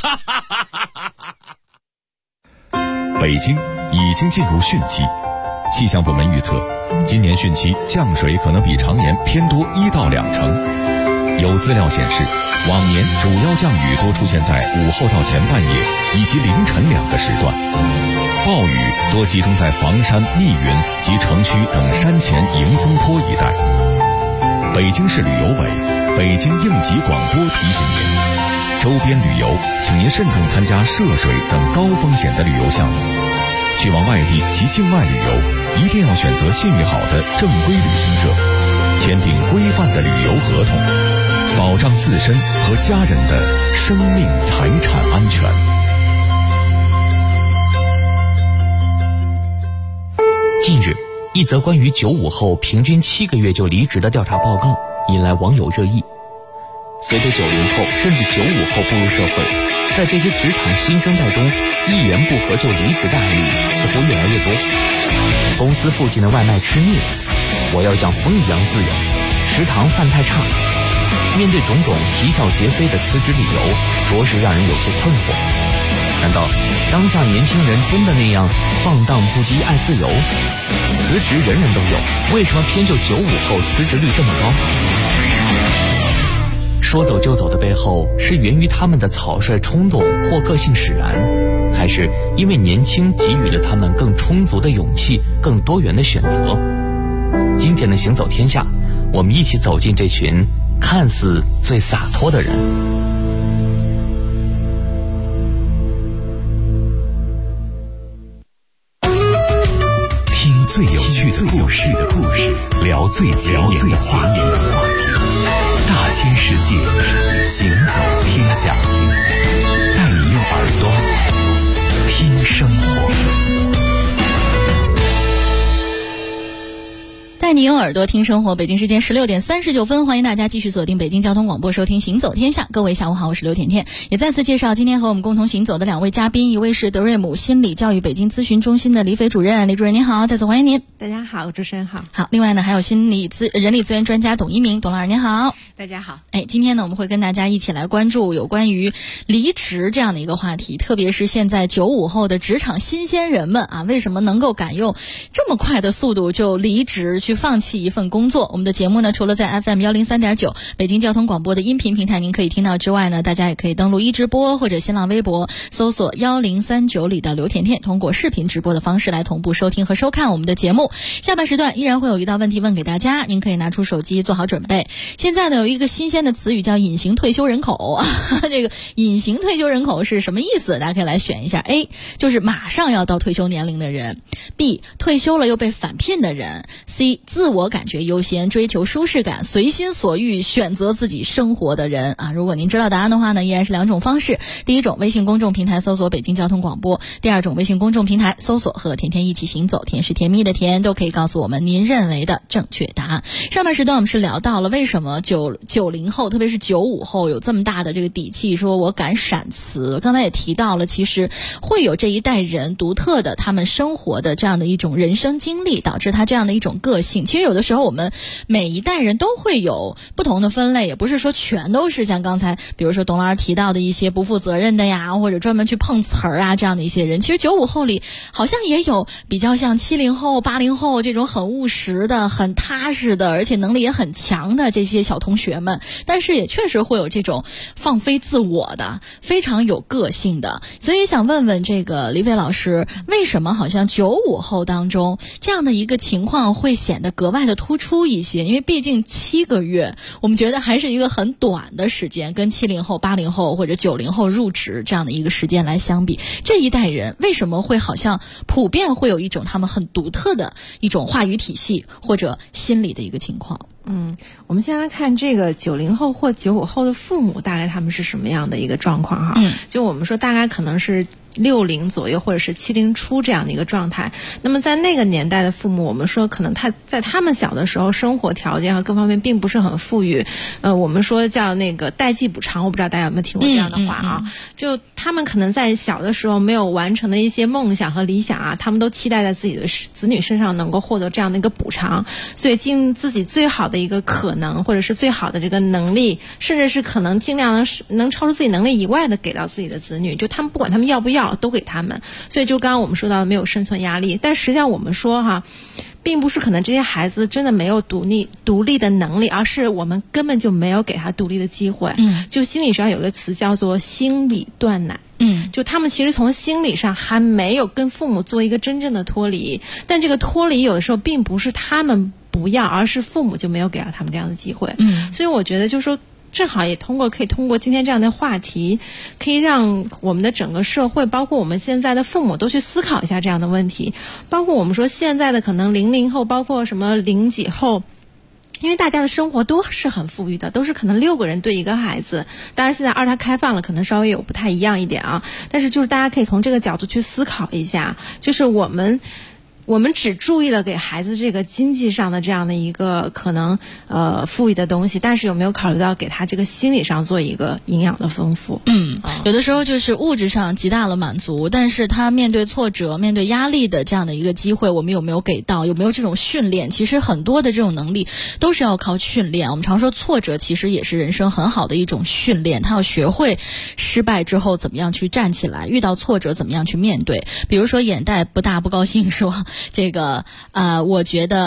北京已经进入汛期，气象部门预测，今年汛期降水可能比常年偏多1到2成。有资料显示，往年主要降雨多出现在午后到前半夜以及凌晨2个时段，暴雨多集中在房山、密云及城区等山前迎风坡一带。北京市旅游委、北京应急广播提醒您，周边旅游请您慎重参加涉水等高风险的旅游项目。去往外地及境外旅游，一定要选择信誉好的正规旅行社，签订规范的旅游合同，保障自身和家人的生命财产安全。 近日，一则关于95后平均7个月就离职的调查报告引来网友热议。随着90后甚至95后步入社会，在这些职场新生代中，一言不合就离职的案例似乎越来越多。公司附近的外卖吃腻了，我要像风一样自由，食堂饭太差。面对种种啼笑皆非的辞职理由，着实让人有些困惑。难道当下年轻人真的那样放荡不羁、爱自由？辞职人人都有，为什么偏就95后辞职率这么高？ 说走就走的背后，是源于他们的草率冲动或个性使然，还是因为年轻给予了他们更充足的勇气、更多元的选择？今天的行走天下，我们一起走进这群看似最洒脱的人。 听最有趣的故事，聊最前沿的话题。大千世界，行走天下，带你用耳朵听生活。 带你用耳朵听生活，北京时间16点39分，欢迎大家继续锁定北京交通广播收听行走天下。各位下午好，我是刘甜甜，也再次介绍今天和我们共同行走的两位嘉宾，一位是德瑞姆心理教育北京咨询中心的李斐主任，李主任您好，再次欢迎您。 大家好，主持人好。 好，另外呢还有人力资源专家董一鸣，董老师您好。 大家好。 今天呢我们会跟大家一起来关注有关于离职这样的一个话题，特别是现在95后的职场新鲜人们啊，为什么能够敢用这么快的速度就离职去放弃一份工作？我们的节目呢，除了在 FM 103.9北京交通广播的音频平台您可以听到之外呢，大家也可以登录一直播或者新浪微博搜索1039里的刘甜甜，通过视频直播的方式来同步收听和收看我们的节目。下半时段依然会有一道问题问给大家，您可以拿出手机做好准备。现在呢有一个新鲜的词语叫隐形退休人口这个隐形退休人口是什么意思？大家可以来选一下。 A 就是马上要到退休年龄的人， B 退休了又被返聘的人， C 自我感觉优先，追求舒适感，随心所欲选择自己生活的人啊。如果您知道答案的话呢，依然是两种方式。第一种，微信公众平台搜索北京交通广播；第二种，微信公众平台搜索和甜甜一起行走，甜是甜蜜的甜，都可以告诉我们您认为的正确答案。上半时段我们是聊到了为什么90后特别是95后有这么大的这个底气说我敢闪辞。刚才也提到了，其实会有这一代人独特的他们生活的这样的一种人生经历，导致他这样的一种个性。其实有的时候我们每一代人都会有不同的分类，也不是说全都是像刚才比如说董老师提到的一些不负责任的呀，或者专门去碰瓷儿啊这样的一些人。其实95后里好像也有比较像70后80后这种很务实的很踏实的而且能力也很强的这些小同学们，但是也确实会有这种放飞自我的非常有个性的。所以想问问这个李斐老师，为什么好像95后当中这样的一个情况会显得格外的突出一些？因为毕竟7个月我们觉得还是一个很短的时间，跟70后80后或者90后入职这样的一个时间来相比，这一代人为什么会好像普遍会有一种他们很独特的一种话语体系或者心理的一个情况？ 我们先来看这个90后或95后的父母，大概他们是什么样的一个状况哈？就我们说大概可能是60左右或者是70初这样的一个状态。那么在那个年代的父母，我们说可能在他们小的时候生活条件和各方面并不是很富裕，我们说叫那个代际补偿，我不知道大家有没有听过这样的话啊？就他们可能在小的时候没有完成的一些梦想和理想啊，他们都期待在自己的子女身上能够获得这样的一个补偿，所以尽自己最好的一个可能，或者是最好的这个能力，甚至是可能尽量能超出自己能力以外的给到自己的子女，就他们不管他们要不要都给他们。所以就刚刚我们说到的没有生存压力，但实际上我们说哈，并不是可能这些孩子真的没有独立的能力，而是我们根本就没有给他独立的机会。就心理学上有个词叫做心理断奶。就他们其实从心理上还没有跟父母做一个真正的脱离，但这个脱离有的时候并不是他们不要，而是父母就没有给到他们这样的机会。所以我觉得就是说正好也可以通过今天这样的话题，可以让我们的整个社会，包括我们现在的父母都去思考一下这样的问题。包括我们说现在的可能00后，包括什么0几后，因为大家的生活都是很富裕的，都是可能6个人对一个孩子，当然现在2胎开放了，可能稍微有不太一样一点啊，但是就是大家可以从这个角度去思考一下，就是我们只注意了给孩子这个经济上的这样的一个可能富裕的东西，但是有没有考虑到给他这个心理上做一个营养的丰富？ 有的时候就是物质上极大了满足，但是他面对挫折面对压力的这样的一个机会，我们有没有给到，有没有这种训练？其实很多的这种能力都是要靠训练。我们常说挫折其实也是人生很好的一种训练，他要学会失败之后怎么样去站起来，遇到挫折怎么样去面对。比如说眼袋不大不高兴说这个我觉得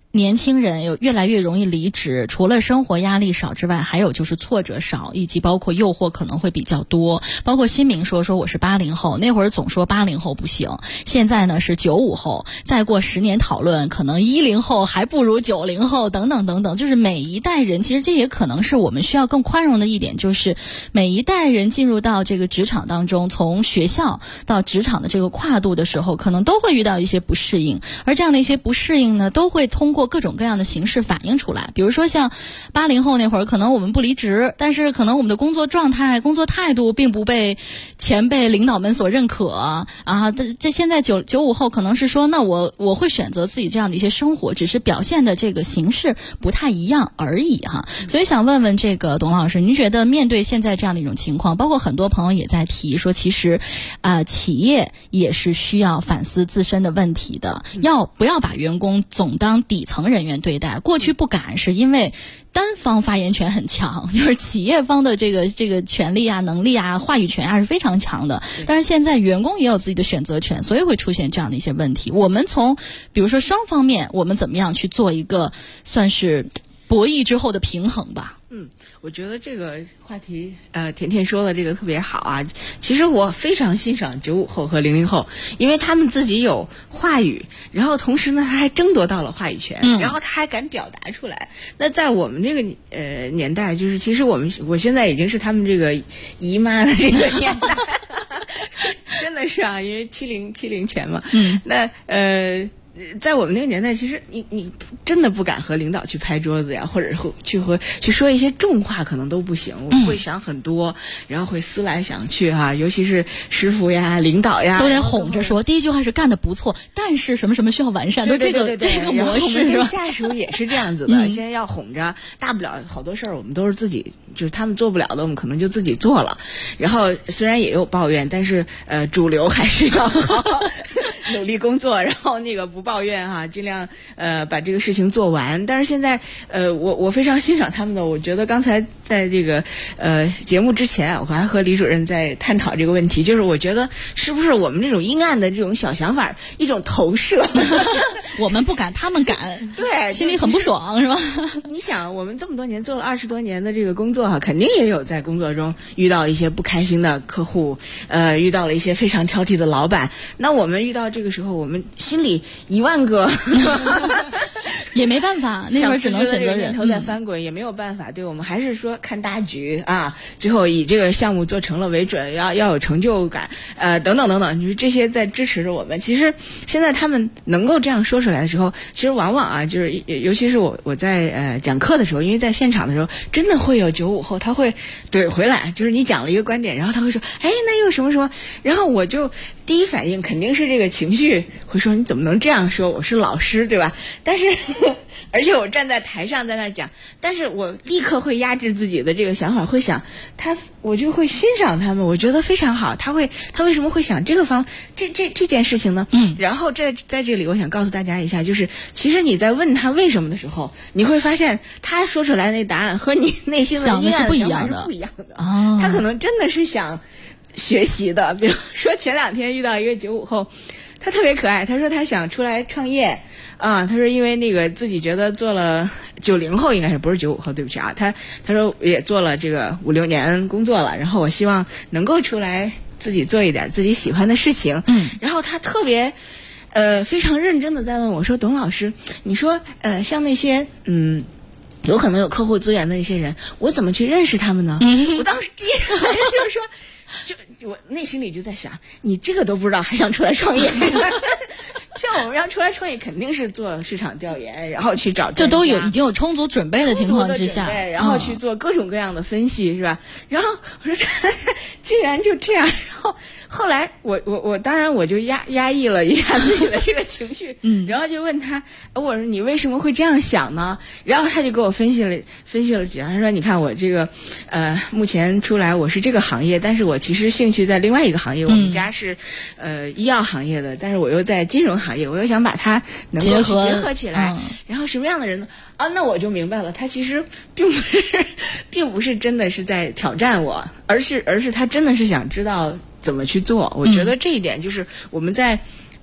年轻人有越来越容易离职，除了生活压力少之外，还有就是挫折少，以及包括诱惑可能会比较多。包括新明说我是80后，那会儿总说80后不行，现在呢是95后，再过10年讨论，可能10后还不如90后，等等等等。就是每一代人，其实这也可能是我们需要更宽容的一点，就是每一代人进入到这个职场当中，从学校到职场的这个跨度的时候，可能都会遇到一些不适应，而这样的一些不适应呢，都会通过各种各样的形式反映出来。比如说像80后那会儿，可能我们不离职，但是可能我们的工作状态、工作态度并不被前辈领导们所认可啊。这现在95后可能是说，那我会选择自己这样的一些生活，只是表现的这个形式不太一样而已哈。所以想问问这个董老师，您觉得面对现在这样的一种情况，包括很多朋友也在提说，其实企业也是需要反思自身的问题的，不要把员工总当底层人员对待。过去不敢是因为单方发言权很强，就是企业方的这个权利啊、能力啊、话语权啊是非常强的，但是现在员工也有自己的选择权，所以会出现这样的一些问题。我们从比如说双方面，我们怎么样去做一个算是博弈之后的平衡吧？ 我觉得这个话题，甜甜说的这个特别好啊。其实我非常欣赏95后和00后，因为他们自己有话语，然后同时呢，他还争夺到了话语权，然后他还敢表达出来。那在我们这个年代，就是其实我现在已经是他们这个姨妈的这个年代，真的是啊，因为70前嘛。那在我们那个年代，其实你真的不敢和领导去拍桌子呀，或者是去说一些重话，可能都不行。我们会想很多，然后会思来想去哈，尤其是师傅呀、领导呀， 都得哄着说。第一句话是干得不错，但是什么什么需要完善， 对这个模式是吧？ 下属也是这样子的，现在要哄着，大不了好多事儿我们都是自己，就是他们做不了的，我们可能就自己做了。然后虽然也有抱怨，但是主流还是要好好努力工作，然后那个不抱怨哈，尽量把这个事情做完。但是现在我非常欣赏他们的，我觉得刚才在这个节目之前，我还和李主任在探讨这个问题，就是我觉得是不是我们这种阴暗的这种小想法一种投射， 我们不敢，他们敢， 对， 心里很不爽是吧？ 你想，我们这么多年做了20多年的这个工作哈，肯定也有在工作中遇到一些不开心的客户，遇到了一些非常挑剔的老板。那我们遇到这个时候，我们心里10000个也没办法，那会儿只能选择忍， 头在翻滚，也没有办法。对，我们还是说看大局啊，最后以这个项目做成了为准，要有成就感，等等等等，就是这些在支持着我们。其实现在他们能够这样说出来的时候，其实往往啊，就是尤其是我在讲课的时候，因为在现场的时候，真的会有95后他会怼回来，就是你讲了一个观点，然后他会说，哎，那又什么什么，然后我就第一反应肯定是这个情绪会说，你怎么能这样说？我是老师，对吧？但是而且我站在台上在那儿讲，但是我立刻会压制自己的这个想法，会想我就会欣赏他们，我觉得非常好。他为什么会想这个这件事情呢？然后在这里我想告诉大家一下，就是其实你在问他为什么的时候，你会发现他说出来那答案和你内心的想的是不一样的，他可能真的是想学习的。比如说前2天遇到一个95后，他特别可爱，他说他想出来创业啊，他说因为那个自己觉得做了90后，应该是不是95后，对不起啊，他说也做了这个5、6年工作了，然后我希望能够出来自己做一点自己喜欢的事情。然后他特别非常认真的在问我说，董老师，你说像那些有可能有客户资源的一些人，我怎么去认识他们呢？我当时第一反应就是说，就我内心里就在想，你这个都不知道还想出来创业？像我们要出来创业，肯定是做市场调研，然后去找这都已经有充足准备的情况之下， 然后去做各种各样的分析，是吧？然后我说竟然就这样，然后后来我当然我就压抑了一下自己的这个情绪，然后就问他，我说你为什么会这样想呢？然后他就给我分析了几样，他说你看我这个目前出来我是这个行业，但是我其实兴趣在另外一个行业，我们家是医药行业的，但是我又在金融行业，我又想把它能够去结合起来，然后什么样的人呢？那我就明白了，他其实并不是真的是在挑战我，而是他真的是想知道怎么去做。我觉得这一点就是我们在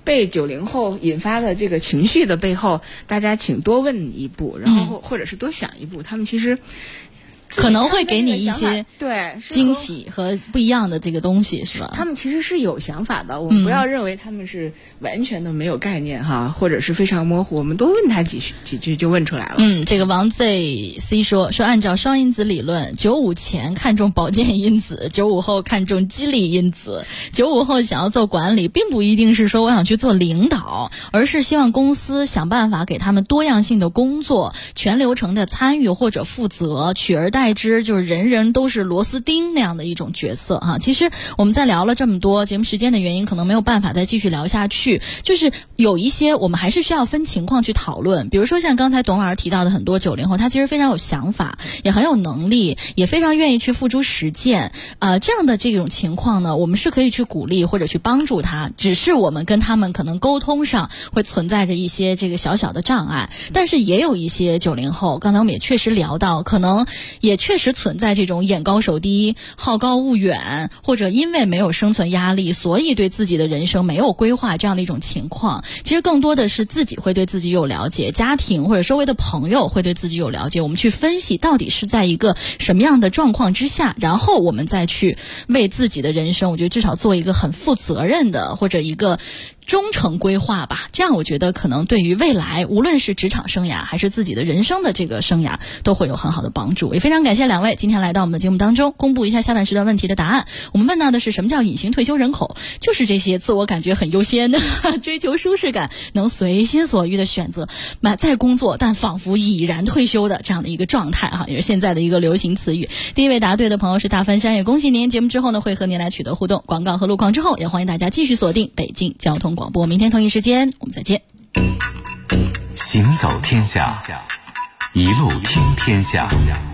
被90后引发的这个情绪的背后，大家请多问一步，然后或者是多想一步，他们其实可能会给你一些对惊喜和不一样的这个东西，是吧？ 他们其实是有想法的，我们不要认为他们是完全的没有概念哈，或者是非常模糊，我们多问他几句就问出来了。 这个王 ZC 说按照双因子理论，95前看重保健因子，95后看重激励因子。95后想要做管理，并不一定是说我想去做领导，而是希望公司想办法给他们多样性的工作，全流程的参与或者负责，取而代之就是人人都是螺丝钉那样的一种角色哈。其实我们在聊了这么多，节目时间的原因可能没有办法再继续聊下去，就是有一些我们还是需要分情况去讨论。比如说像刚才董老师提到的很多90后，他其实非常有想法，也很有能力，也非常愿意去付诸实践这样的这种情况呢，我们是可以去鼓励或者去帮助他，只是我们跟他们可能沟通上会存在着一些这个小小的障碍。但是也有一些90后，刚才我们也确实聊到，可能也确实存在这种眼高手低、好高骛远，或者因为没有生存压力，所以对自己的人生没有规划这样的一种情况。其实更多的是自己会对自己有了解，家庭或者周围的朋友会对自己有了解，我们去分析到底是在一个什么样的状况之下，然后我们再去为自己的人生，我觉得至少做一个很负责任的或者一个忠诚规划吧。这样我觉得可能对于未来无论是职场生涯还是自己的人生的这个生涯都会有很好的帮助。也非常感谢两位今天来到我们的节目当中，公布一下下半时段问题的答案。我们问到的是什么叫隐形退休人口，就是这些自我感觉很优先的追求舒适感，能随心所欲的选择在工作但仿佛已然退休的这样的一个状态哈，也是现在的一个流行词语。第一位答对的朋友是大帆山，也恭喜您。节目之后呢会和您来取得互动，广告和路况之后也欢迎大家继续锁定北京交通广播，明天同一时间我们再见。 行走天下，一路听天下。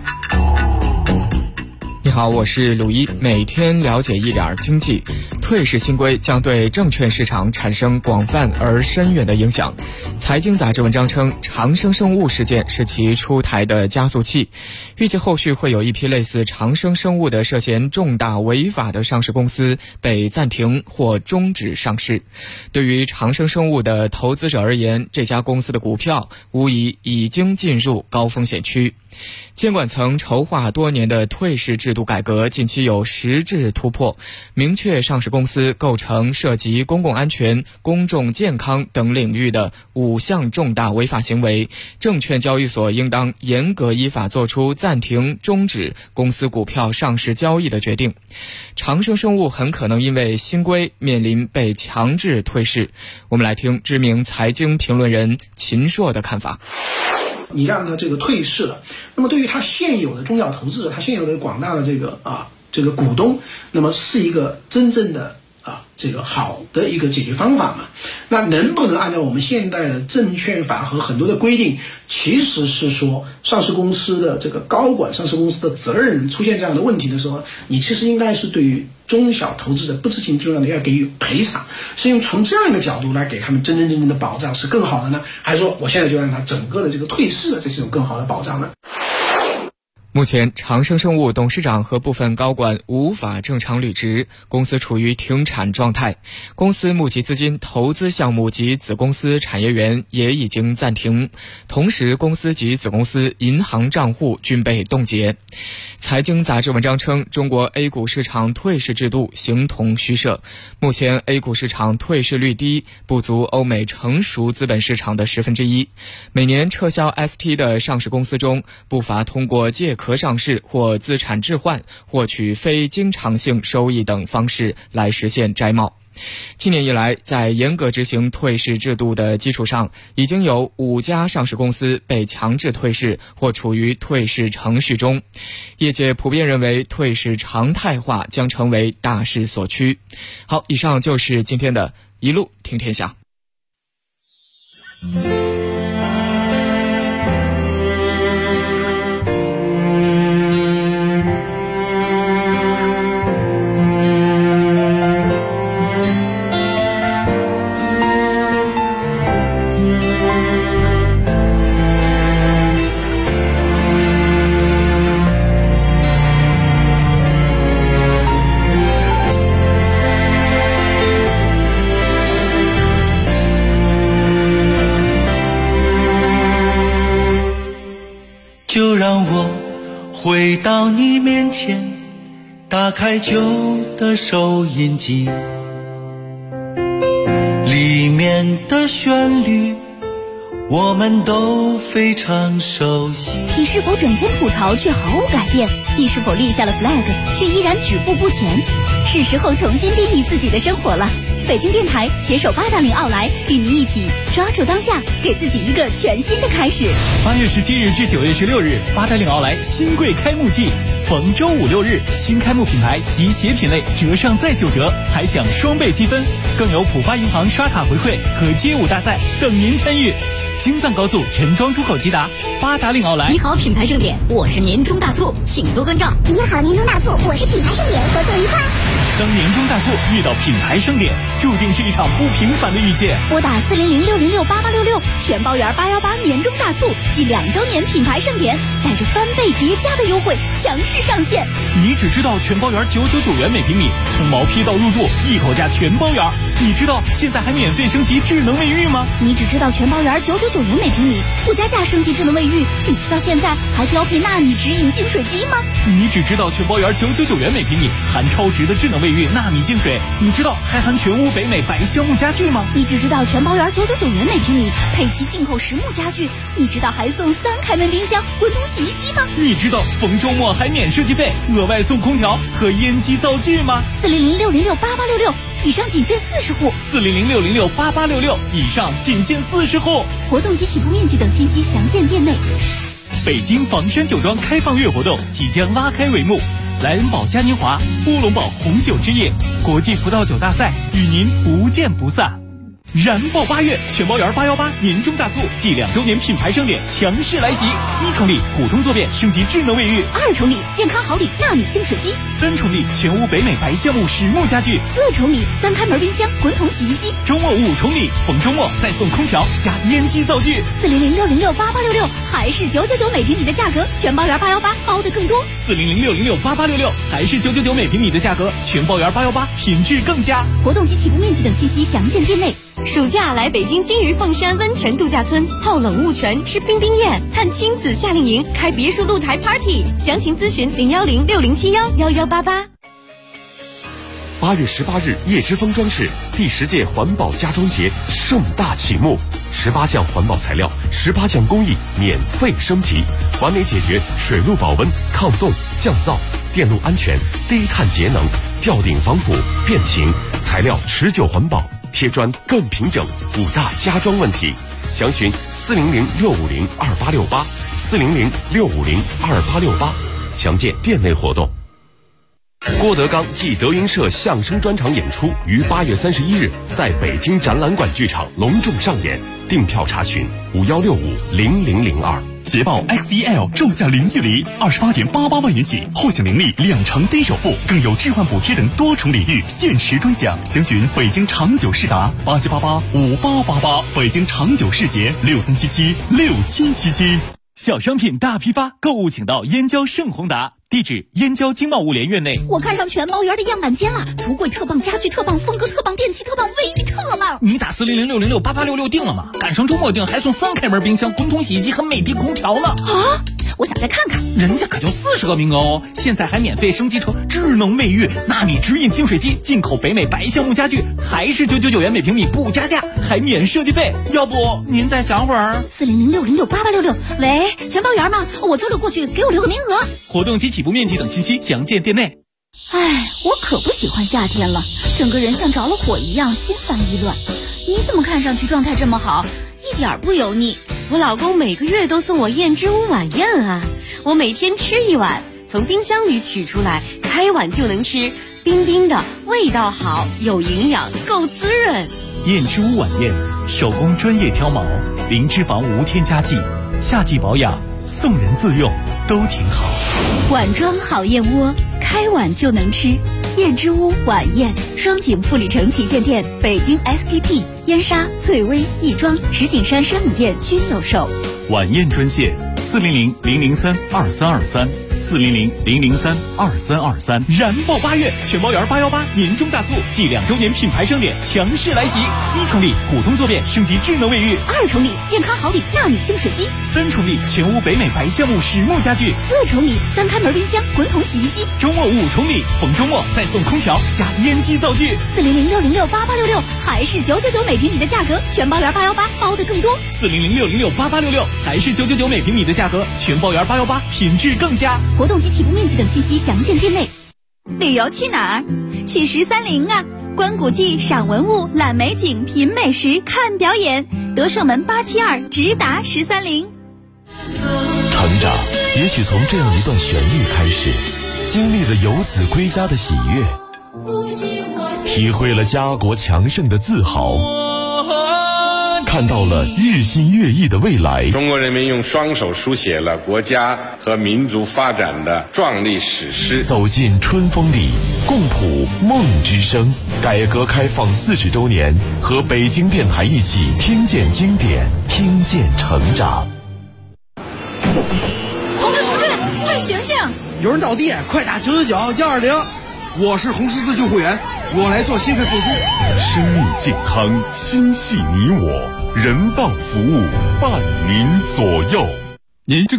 你好，我是鲁一，每天了解一点经济。退市新规将对证券市场产生广泛而深远的影响。财经杂志文章称，长生生物事件是其出台的加速器，预计后续会有一批类似长生生物的涉嫌重大违法的上市公司被暂停或终止上市。对于长生生物的投资者而言，这家公司的股票无疑已经进入高风险区。监管层筹划多年的退市制度改革近期有实质突破，明确上市公司构成涉及公共安全、公众健康等领域的5项重大违法行为，证券交易所应当严格依法作出暂停、终止公司股票上市交易的决定。长生生物很可能因为新规面临被强制退市。我们来听知名财经评论人秦朔的看法。 你让他这个退市了，那么对于他现有的中小投资者，他现有的广大的这个股东，那么是一个真正的这个好的一个解决方法嘛？那能不能按照我们现代的证券法和很多的规定，其实是说上市公司的这个高管、上市公司的责任人出现这样的问题的时候，你其实应该是对于中小投资者不知情重要的要给予赔偿，是用从这样一个角度来给他们真正的保障是更好的呢，还是说我现在就让他整个的这个退市了，这是一种更好的保障呢？ 目前，长生生物董事长和部分高管无法正常履职，公司处于停产状态。公司募集资金、投资项目及子公司产业园也已经暂停，同时公司及子公司银行账户均被冻结。财经杂志文章称，中国 A 股市场退市制度形同虚设。目前 A 股市场退市率低，不足欧美成熟资本市场的1/10。每年撤销 ST 的上市公司中，不乏通过借壳上市或资产置换获取非经常性收益等方式来实现摘帽。今年以来，在严格执行退市制度的基础上，已经有5家上市公司被强制退市或处于退市程序中。业界普遍认为，退市常态化将成为大势所趋。好，以上就是今天的一路听天下。 回到你面前，打开旧的收音机，里面的旋律我们都非常熟悉。 你是否整天吐槽却毫无改变？你是否立下了 flag 却依然止步不前？是时候重新定义自己的生活了。北京电台携手八达岭奥莱，与您一起抓住当下，给自己一个全新的开始。 8月17日至9月16日，八达岭奥莱新贵开幕季，逢周5、6日，新开幕品牌及鞋品类折上再9折，还享双倍积分，更有浦发银行刷卡回馈和街舞大赛等您参与。京藏高速陈庄出口吉达，八达岭奥莱。 你好，品牌盛典，我是年终大促，请多关照。 你好，年终大促，我是品牌盛典，合作愉快。 当年终大促遇到品牌盛典，注定是一场不平凡的遇见。 拨打400-606-8866，全包圆818年终大促暨2周年品牌盛典，带着翻倍叠加的优惠强势上线。 你只知道全包圆999元每平米，从毛坯到入住一口价全包圆。你知道现在还免费升级智能卫浴吗？ 你只知道全包圆999元每平米，不加价升级智能卫浴。你知道现在还标配纳米直饮净水机吗？ 你只知道全包圆999元每平米，含超值的智能卫浴纳米净水。你知道还含全屋北美白橡木家具吗？ 你只知道全包圆999元每平米，配齐进口实木家具。你知道还送3开门冰箱、滚筒洗衣机吗？ 你知道逢周末还免设计费，额外送空调和烟机灶具吗 ？400-606-8866，以上仅限40户。 400-606-8866，以上仅限40户。 活动及起步面积等信息详见店内。 北京房山酒庄开放月活动即将拉开帷幕，莱恩堡嘉年华、乌龙堡红酒之夜、国际葡萄酒大赛与您不见不散。燃爆8月，全包圆818年终大促暨2周年品牌盛典强势来袭！1重礼普通坐便升级智能卫浴 ，2重礼健康好礼纳米净水机 ，3重礼全屋北美白橡木实木家具 ，4重礼3开门冰箱、滚筒洗衣机。 周末5重礼，逢周末再送空调加烟机灶具。 400-606-8866，还是999每平米的价格，全包圆818包的更多。 400-606-8866，还是999每平米的价格，全包圆818品质更佳。 活动及起步面积等信息详见店内。 暑假来北京金鱼凤山温泉度假村泡冷雾泉、吃冰冰宴、探亲子夏令营、开别墅露台 party， 详情咨询010-6071-1188。 8月18日，叶之峰装饰第10届环保家装节盛大启幕，18项环保材料、18项工艺免费升级，完美解决水路保温、抗冻、降噪、电路安全、低碳节能、吊顶防腐、变形，材料持久环保，贴砖更平整，5大家装问题。详询400-650-2868 400-650-2868，详见店内活动。郭德纲暨德云社相声专场演出于8月31日在北京展览馆剧场隆重上演，订票查询5165-0002。 捷豹 XEL 重享零距离，28.88万元起，获享年利2成低首付，更有置换补贴等多重礼遇，限时专享。详询北京长久世达87885888，北京长久世捷63776777。 小商品大批发，购物请到燕郊盛宏达。地址：燕郊经贸物联院内。 我看上全包圆的样板间了，橱柜特棒，家具特棒，风格特棒，电器特棒，卫浴特棒。 你打400-606-8866订了吗？赶上周末订还送3开门冰箱、滚筒洗衣机和美的空调呢。 啊！我想再看看， 人家可就40个名额哦！现在还免费升级成智能卫浴、纳米直饮净水机，进口北美白橡木家具，还是999元每平米不加价，还免设计费。要不您再想会儿 ？400-606-8866，喂，全包圆吗？我周六过去，给我留个名额。 活动及起步面积等信息详见店内。 哎，我可不喜欢夏天了，整个人像着了火一样，心烦意乱。你怎么看上去状态这么好，一点不油腻？ 我老公每个月都送我燕之屋晚宴啊，我每天吃一碗，从冰箱里取出来，开碗就能吃，冰冰的，味道好，有营养，够滋润。 燕之屋晚宴，手工专业挑毛，零脂肪无添加剂，夏季保养，送人自用都挺好。 碗装好燕窝，开碗就能吃。燕之屋晚宴，双井富力城旗舰店、北京 SKP、燕莎、翠微、亦庄、石景山山姆店均有售。 晚宴专线 400-003-2323，400-003-2323。燃爆8月，全包圆818年终大促暨2周年品牌盛典强势来袭！1重礼普通坐便升级智能卫浴 ，2重礼健康好礼纳米净水机 ，3重礼全屋北美白橡木实木家具 ，4重礼3开门冰箱、滚筒洗衣机。 周末5重礼，逢周末再送空调加烟机灶具。 400-606-8866，还是999每平米的价格，全包圆818，包的更多。 400-606-8866，还是999每平米的价格，全包圆818，品质更佳。 活动及起步面积等信息详见店内。旅游去哪儿？去1301啊！观古迹、赏文物、览美景、品美食、看表演。德胜门872直达1301。 成长也许从这样一段旋律开始，经历了游子归家的喜悦，体会了家国强盛的自豪，看到了日新月异的未来。 中国人民用双手书写了国家和民族发展的壮丽史诗。 走进春风里，共谱梦之声。改革开放40周年，和北京电台一起听见经典，听见成长。 同志，快醒醒！ 有人倒地，快打999-120。我是红十字救护员，我来做心肺复苏。 生命健康，心系你我，人道服务伴您左右。您正